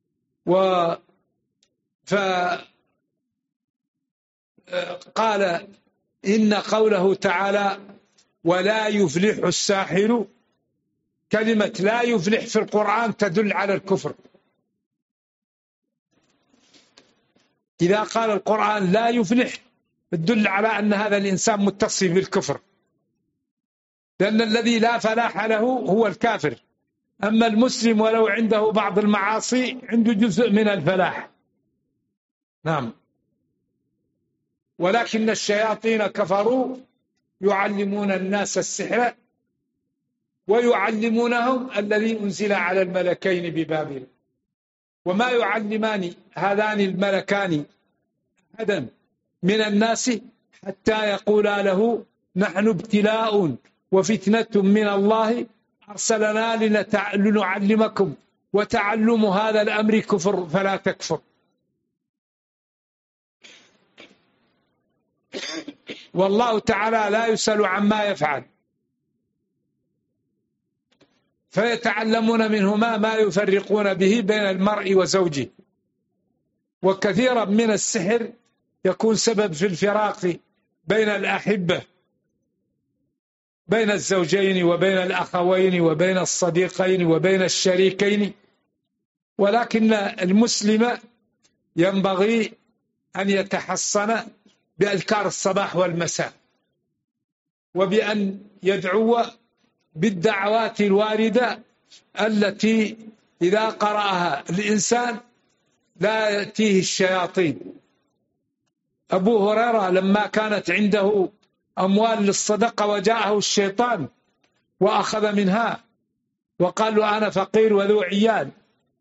فقال إن قوله تعالى ولا يفلح الساحر، كلمة لا يفلح في القرآن تدل على الكفر. إذا قال القرآن لا يفلح تدل على أن هذا الإنسان متصف بالكفر، لأن الذي لا فلاح له هو الكافر. أما المسلم ولو عنده بعض المعاصي عنده جزء من الفلاح. نعم. ولكن الشياطين كفروا يعلمون الناس السحر ويعلمونهم الذي أنزل على الملكين ببابل. وما يعلمان هذان الملكان أحدا من الناس حتى يقولا له نحن ابتلاء وفتنة من الله أرسلنا لنعلمكم وتعلم هذا الأمر كفر فلا تكفر. والله تعالى لا يسأل عما يفعل، فيتعلمون منهما ما يفرقون به بين المرء وزوجه. وكثيرا من السحر يكون سبب في الفراق بين الأحبة، بين الزوجين وبين الأخوين وبين الصديقين وبين الشريكين. ولكن المسلم ينبغي أن يتحصن بأذكار الصباح والمساء، وبأن يدعو بالدعوات الواردة التي إذا قرأها الإنسان لا يأتيه الشياطين. أبو هريرة لما كانت عنده أموال للصدقة وجاءه الشيطان وأخذ منها وقال له أنا فقير وذو عيال،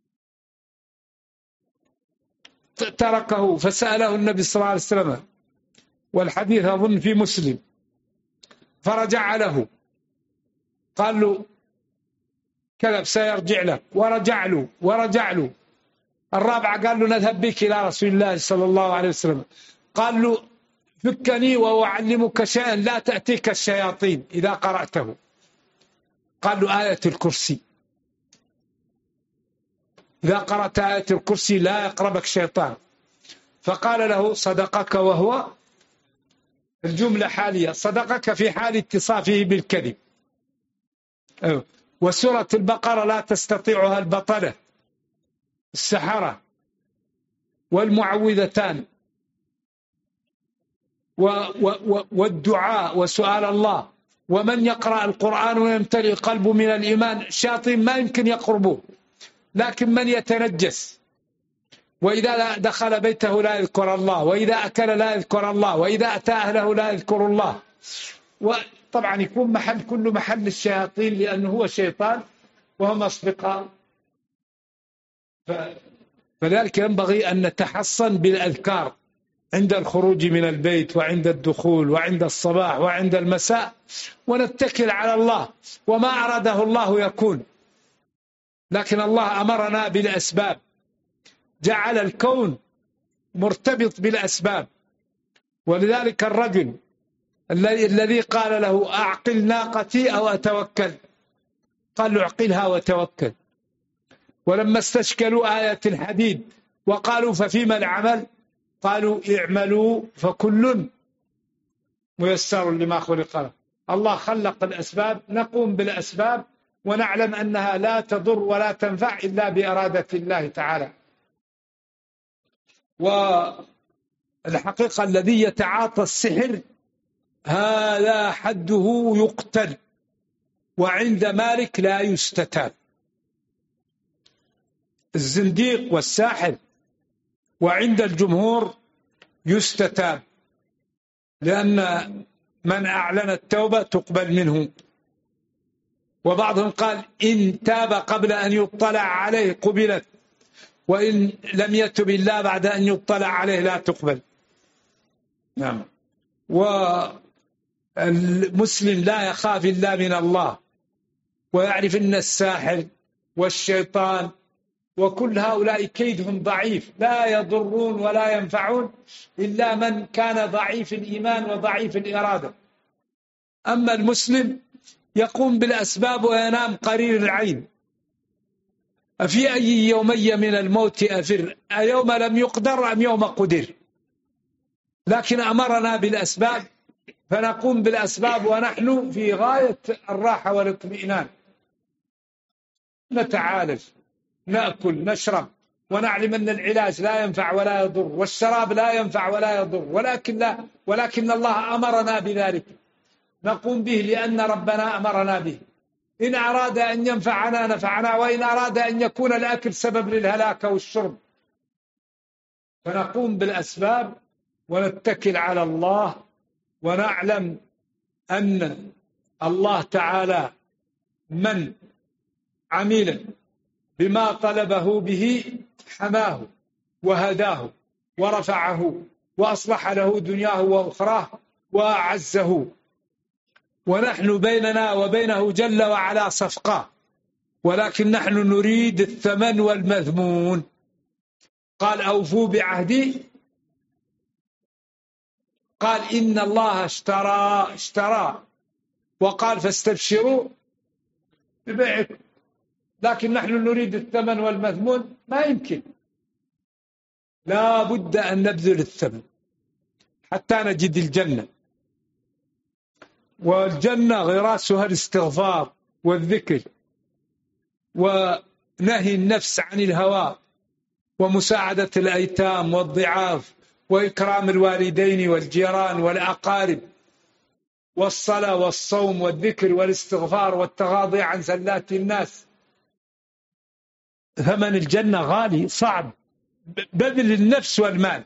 تركه فسأله النبي صلى الله عليه وسلم، والحديث أظن في مسلم، فرجع له قال له كذب سيرجع لك، ورجع له الرابعة قال له نذهب بك إلى رسول الله صلى الله عليه وسلم، قال له فكني وأعلمك شيئا لا تأتيك الشياطين إذا قرأته. قال له آية الكرسي، إذا قرأت آية الكرسي لا يقربك شيطان. فقال له صدقك، وهو الجملة حالية، صدقك في حال اتصافه بالكذب. وسورة البقرة لا تستطيعها البطلة، السحرة والمعوذتان والدعاء وسؤال الله. ومن يقرأ القرآن ويمتلئ قلبه من الإيمان، الشياطين ما يمكن يقربوه. لكن من يتنجس وإذا دخل بيته لا يذكر الله، وإذا أكل لا يذكر الله، وإذا أتى أهله لا يذكر الله، وطبعا يكون محل كل محل الشياطين لأنه هو شيطان وهم أصدقاء. فلذلك ينبغي أن نتحصن بالأذكار عند الخروج من البيت وعند الدخول وعند الصباح وعند المساء، ونتكل على الله، وما أراده الله يكون. لكن الله أمرنا بالأسباب، جعل الكون مرتبط بالأسباب. ولذلك الرجل الذي قال له أعقل ناقتي أو أتوكل، قال له اعقلها وتوكل. ولما استشكلوا آية الحديد وقالوا ففيما العمل، قالوا اعملوا فكل ميسر لما خلق له. الله خلق الأسباب، نقوم بالأسباب ونعلم أنها لا تضر ولا تنفع إلا بإرادة الله تعالى. والحقيقة الذي يتعاطى السحر هذا حده يقتل، وعند مالك لا يستتاب. الزنديق والساحر، وعند الجمهور يستتاب، لأن من أعلن التوبة تقبل منه. وبعضهم قال إن تاب قبل أن يطلع عليه قبلت، وإن لم يتب الله بعد أن يطلع عليه لا تقبل. نعم. والمسلم لا يخاف إلا من الله، ويعرف أن الساحر والشيطان وكل هؤلاء كيدهم ضعيف، لا يضرون ولا ينفعون إلا من كان ضعيف الإيمان وضعيف الإرادة. أما المسلم يقوم بالأسباب وينام قرير العين. أفي أي يومي من الموت أفر، أيوم لم يقدر أم يوم قدر؟ لكن أمرنا بالأسباب فنقوم بالأسباب ونحن في غاية الراحة والاطمئنان، نتعالج، نأكل، نشرب، ونعلم أن العلاج لا ينفع ولا يضر، والشراب لا ينفع ولا يضر، ولكن الله أمرنا بذلك، نقوم به لأن ربنا أمرنا به. إن أراد أن ينفعنا نفعنا، وإن أراد أن يكون الأكل سبب للهلاك والشرب، فنقوم بالأسباب ونتكل على الله، ونعلم أن الله تعالى من عمل بما طلبه به حماه وهداه ورفعه وأصلح له دنياه وأخراه وأعزه. ونحن بيننا وبينه جل وعلا صفقة، ولكن نحن نريد الثمن والمذمون. قال أوفوا بعهدي، قال إن الله اشترى، وقال فاستبشروا ببيعكم. لكن نحن نريد الثمن والمذمون، ما يمكن، لا بد أن نبذل الثمن حتى نجد الجنة. والجنة غراسها الاستغفار والذكر ونهي النفس عن الهوى ومساعدة الأيتام والضعاف وإكرام الوالدين والجيران والأقارب، والصلاة والصوم والذكر والاستغفار والتغاضي عن زلات الناس. ثمن الجنة غالي صعب، بذل النفس والمال.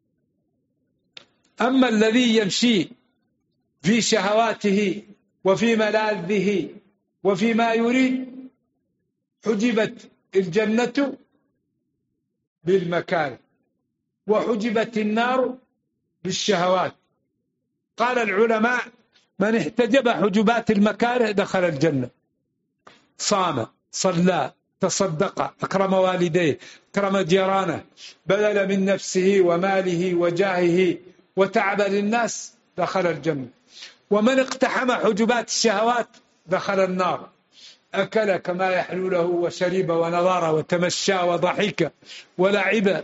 أما الذي يمشي في شهواته وفي ملاذه وفي ما يريد، حجبت الجنة بالمكاره وحجبت النار بالشهوات. قال العلماء من احتجب حجبات المكاره دخل الجنة، صام، صلى، تصدق، أكرم والديه، أكرم جيرانه، بذل من نفسه وماله وجاهه وتعب للناس، دخل الجنة. ومن اقتحم حجبات الشهوات دخل النار، أكل كما يحلو له وشرب ونظر وتمشى وضحك ولعب،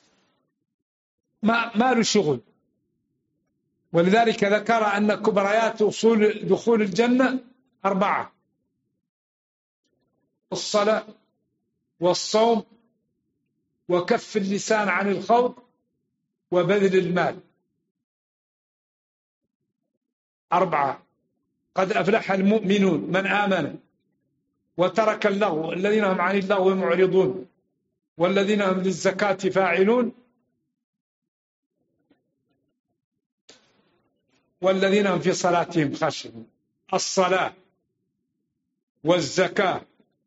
ما له شغل. ولذلك ذكر أن كبريات أصول دخول الجنة 4: الصلاة والصوم وكف اللسان عن الخوض وبذل المال. 4 قد أفلح المؤمنون من آمن وترك اللغو الذين هم عن اللغو معرضون والذين هم للزكاة فاعلون والذين هم في صلاتهم خاشعون. الصلاة والزكاة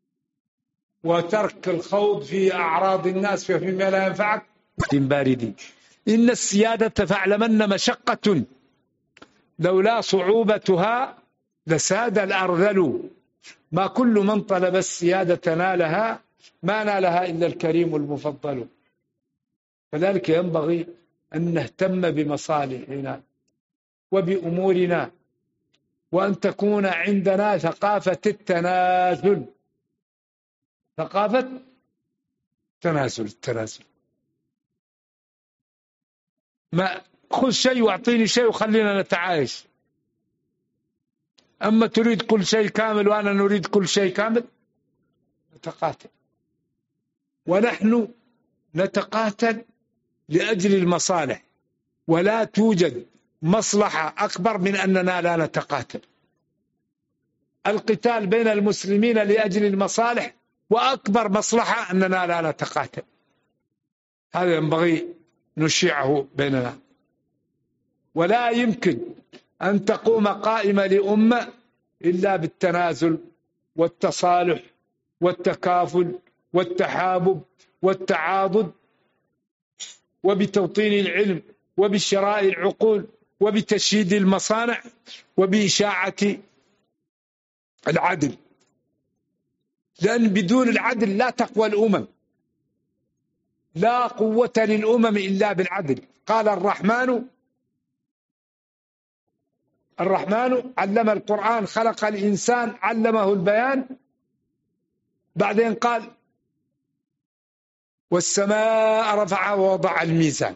وترك الخوض في أعراض الناس فيما لا ينفعك باردين. إن السيادة فاعلمن مشقة لولا صعوبتها لساد الأرذل ما كل من طلب السيادة نالها ما نالها إلا الكريم المفضل. فذلك ينبغي أن نهتم بمصالحنا وبأمورنا وأن تكون عندنا ثقافة التنازل. ثقافة التنازل ما خذ شيء واعطيني شيء وخلينا نتعايش. أما تريد كل شيء كامل وأنا نريد كل شيء كامل نتقاتل. ونحن نتقاتل لأجل المصالح ولا توجد مصلحة أكبر من أننا لا نتقاتل. القتال بين المسلمين لأجل المصالح وأكبر مصلحة أننا لا نتقاتل. هذا ينبغي نشيعه بيننا. ولا يمكن أن تقوم قائمة لأمة إلا بالتنازل والتصالح والتكافل والتحابب والتعاضد وبتوطين العلم وبشراء العقول وبتشييد المصانع وبإشاعة العدل. لأن بدون العدل لا تقوى الأمم. لا قوة للأمم إلا بالعدل. قال الرحمن علم القرآن خلق الإنسان علمه البيان. بعدين قال والسماء رفعها ووضع الميزان.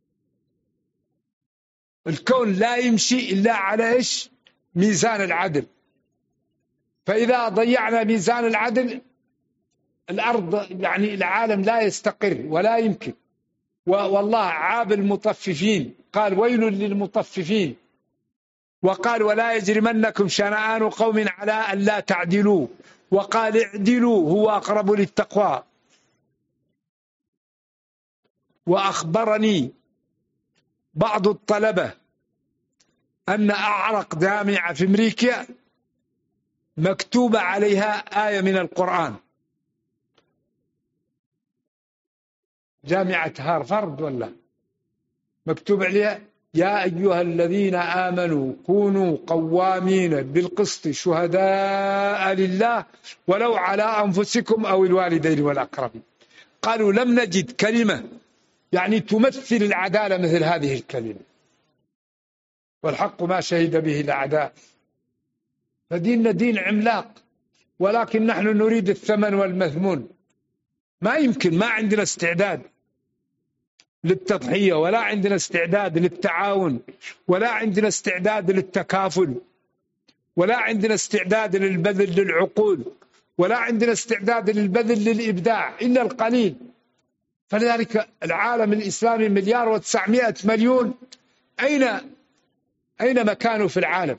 الكون لا يمشي إلا على إيش؟ ميزان العدل. فإذا ضيعنا ميزان العدل الأرض يعني العالم لا يستقر ولا يمكن. والله عاب المطففين قال ويل للمطففين. وقال ولا يجرمنكم شنآن قوم على أن لا تعدلوا وقال اعدلوا هو أقرب للتقوى. وأخبرني بعض الطلبة أن أعرق جامعة في أمريكا مكتوب عليها آية من القرآن. جامعة هارفارد ولا مكتوب عليها يا أيها الذين آمنوا كونوا قوامين بالقسط شهداء لله ولو على أنفسكم أو الوالدين والأقربين. قالوا لم نجد كلمة يعني تمثل العدالة مثل هذه الكلمة. والحق ما شهد به الأعداء. فديننا دين عملاق ولكن نحن نريد الثمن والمثمون. ما يمكن. ما عندنا استعداد للتضحية ولا عندنا استعداد للتعاون ولا عندنا استعداد للتكافل ولا عندنا استعداد للبذل للعقول ولا عندنا استعداد للبذل للإبداع إلا القليل. فلذلك العالم الإسلامي 1,900,000,000 أين مكانه في العالم؟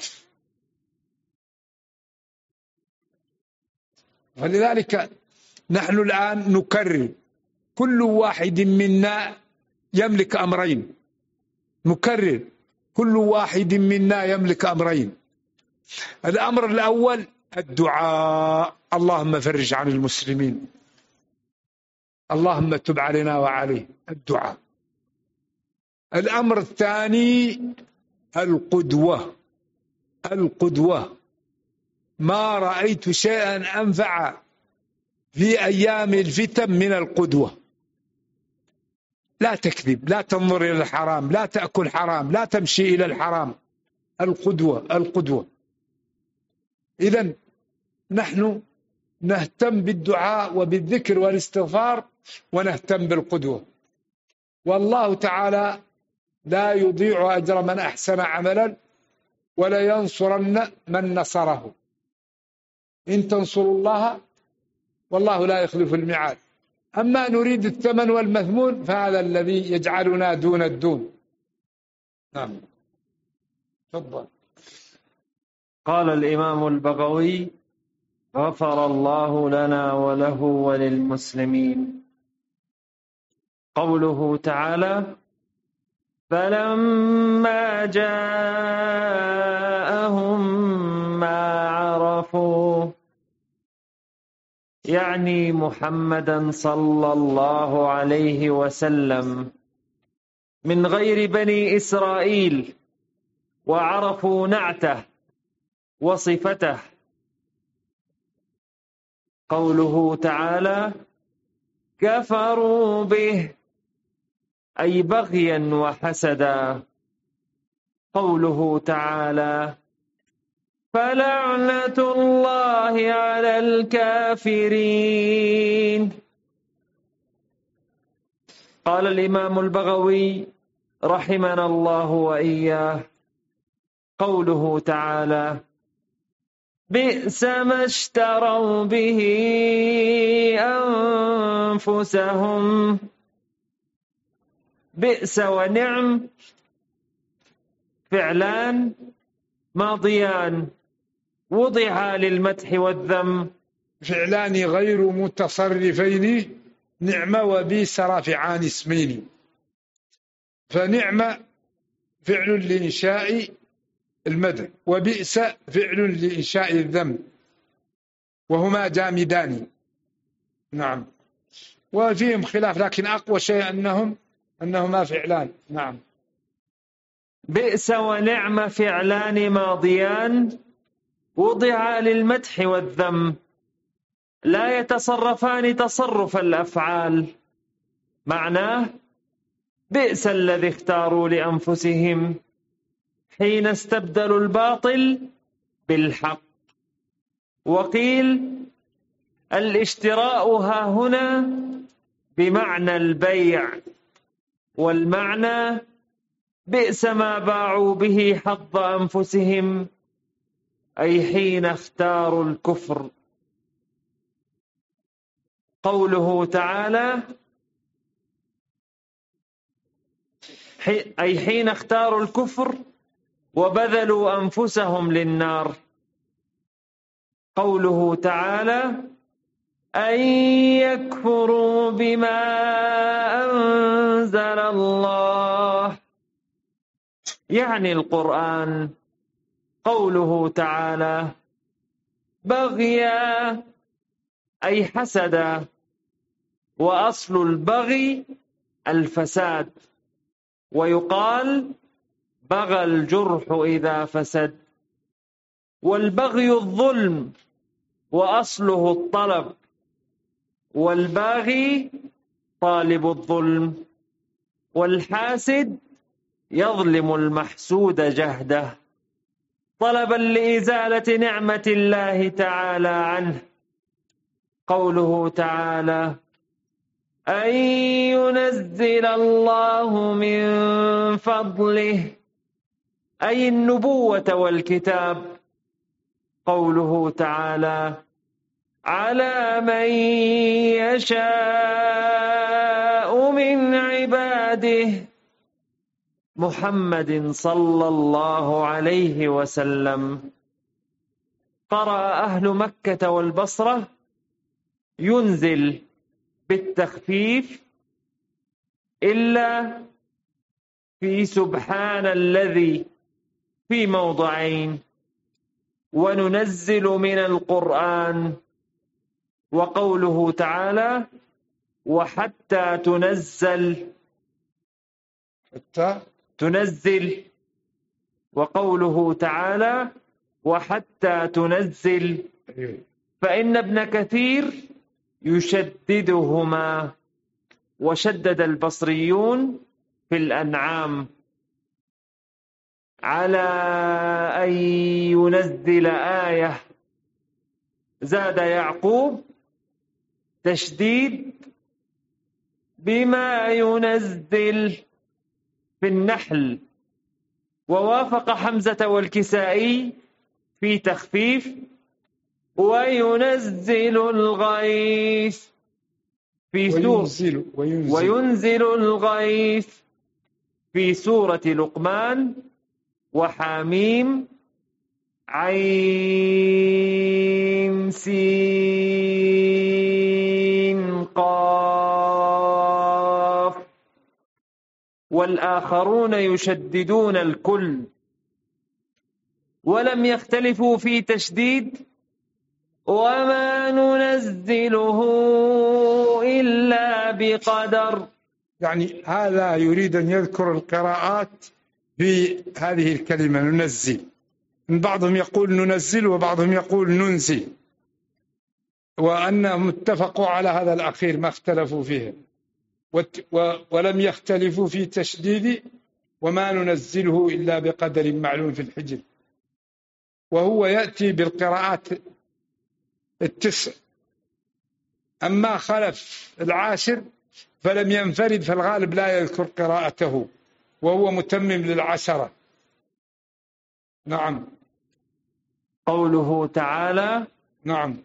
ولذلك نحن الآن نكرر كل واحد منا يملك أمرين. نكرر كل واحد منا يملك أمرين. الأمر الأول الدعاء اللهم فرج عن المسلمين اللهم تب علينا وعليه الدعاء. الأمر الثاني القدوة. ما رأيت شيئا أنفع في أيام الفتن من القدوة. لا تكذب لا تنظر إلى الحرام لا تأكل حرام لا تمشي إلى الحرام. القدوة. إذن نحن نهتم بالدعاء وبالذكر والاستغفار ونهتم بالقدوة. والله تعالى لا يضيع أجر من أحسن عملا ولا ينصرن من نصره. إن تنصروا الله والله لا يخلف الميعاد. أما نريد الثمن والمثمون فهذا الذي يجعلنا دون الدون. نعم تفضل. قال الإمام البغوي: غفر الله لنا وله وللمسلمين. قوله تعالى: فلما جاءهم ما عرفوا، يعني محمدا صلى الله عليه وسلم من غير بني إسرائيل، وعرفوا نعته وصفته. قوله تعالى: كفروا به، أي بغيا وحسدا. قوله تعالى: فلعنة الله على الكافرين. قال الإمام البغوي رحمنا الله وإياه: قوله تعالى: بئس ما اشتروا به أنفسهم. بئس ونعم فعلان ماضيان وضعا للمدح والذم، فعلان غير متصرفين، نعم وبئس رافعان اسمين. فنعم فعل لإنشاء المدح، وبئس فعل لإنشاء الذم، وهما جامدان. نعم وفيهم خلاف، لكن أقوى شيء أنهما فعلان. نعم. بئس ونعم فعلان ماضيان وضعا للمدح والذم، لا يتصرفان تصرف الأفعال. معناه: بئس الذي اختاروا لأنفسهم حين استبدلوا الباطل بالحق. وقيل: الاشتراء ها هنا بمعنى البيع، والمعنى: بئس ما باعوا به حظ أنفسهم، أي حين اختاروا الكفر. قوله تعالى: أي حين اختاروا الكفر وبذلوا أنفسهم للنار. قوله تعالى: أن يكفروا بما أنزل الله، يعني القرآن. قوله تعالى: بغيا، أي حسدا، وأصل البغي الفساد، ويقال: بغى الجرح إذا فسد. والبغي الظلم، وأصله الطلب، والباغي طالب الظلم، والحاسد يظلم المحسود جهده طلبا لإزالة نعمة الله تعالى عنه. قوله تعالى: أن ينزل الله من فضله، أي النبوة والكتاب. قوله تعالى: على من يشاء من عباده، محمد صلى الله عليه وسلم. قرأ أهل مكة والبصرة ينزل بالتخفيف إلا في سبحان الذي في موضعين: وننزل من القرآن، وقوله تعالى: وحتى تنزل، حتى تنزل، وقوله تعالى: وحتى تنزل. فإن ابن كثير يشددهما، وشدد البصريون في الأنعام على أن ينزل آية. زاد يعقوب تشديد بما ينزل في النحل، ووافق حمزة والكسائي في تخفيف وينزل الغيث وينزل الغيث في سورة لقمان وحاميم عين سين قاف. والآخرون يشددون الكل ولم يختلفوا في تشديد وما ننزله إلا بقدر. يعني هذا يريد أن يذكر القراءات في هذه الكلمة ننزل. بعضهم يقول ننزل وبعضهم يقول ننزل، وأنهم اتفقوا على هذا الأخير ما اختلفوا فيه، ولم يختلفوا في تشديد وما ننزله إلا بقدر معلوم في الحجر. وهو يأتي بالقراءات التسع. أما خلف العاشر فلم ينفرد، فالغالب لا يذكر قراءته وهو متمم للعشرة. نعم. قوله تعالى نعم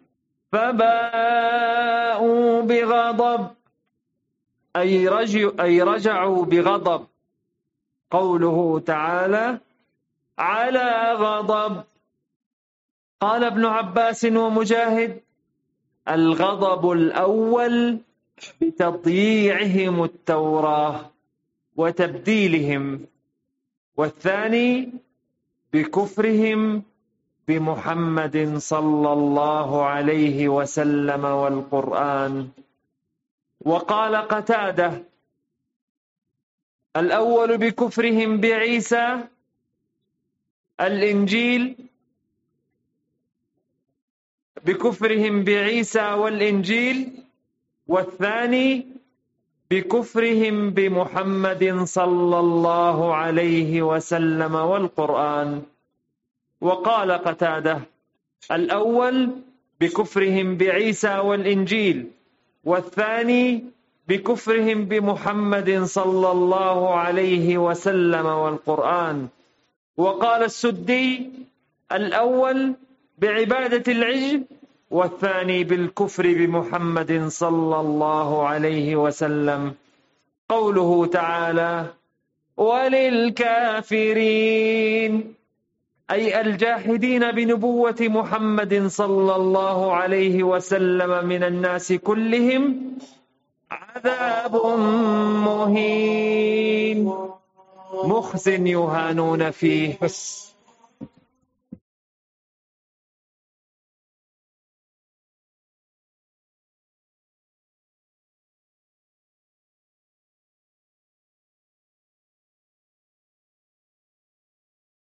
فباءوا بغضب أي رجعوا بغضب. قوله تعالى على غضب. قال ابن عباس ومجاهد الغضب الأول بتضييعهم التوراة وتبديلهم، والثاني بكفرهم بمحمد صلى الله عليه وسلم والقرآن. وقال قتادة الأول بكفرهم بعيسى الإنجيل، بكفرهم بعيسى والإنجيل، والثاني بكفرهم بمحمد صلى الله عليه وسلم والقرآن. وقال قتادة الأول بكفرهم بعيسى والإنجيل، والثاني بكفرهم بمحمد صلى الله عليه وسلم والقرآن. وقال السدي الأول بعبادة العجل، والثاني بالكفر بمحمد صلى الله عليه وسلم. قوله تعالى وللكافرين أي الجاحدين بنبوة محمد صلى الله عليه وسلم من الناس كلهم عذاب مهين مخزٍ يهانون فيه. بس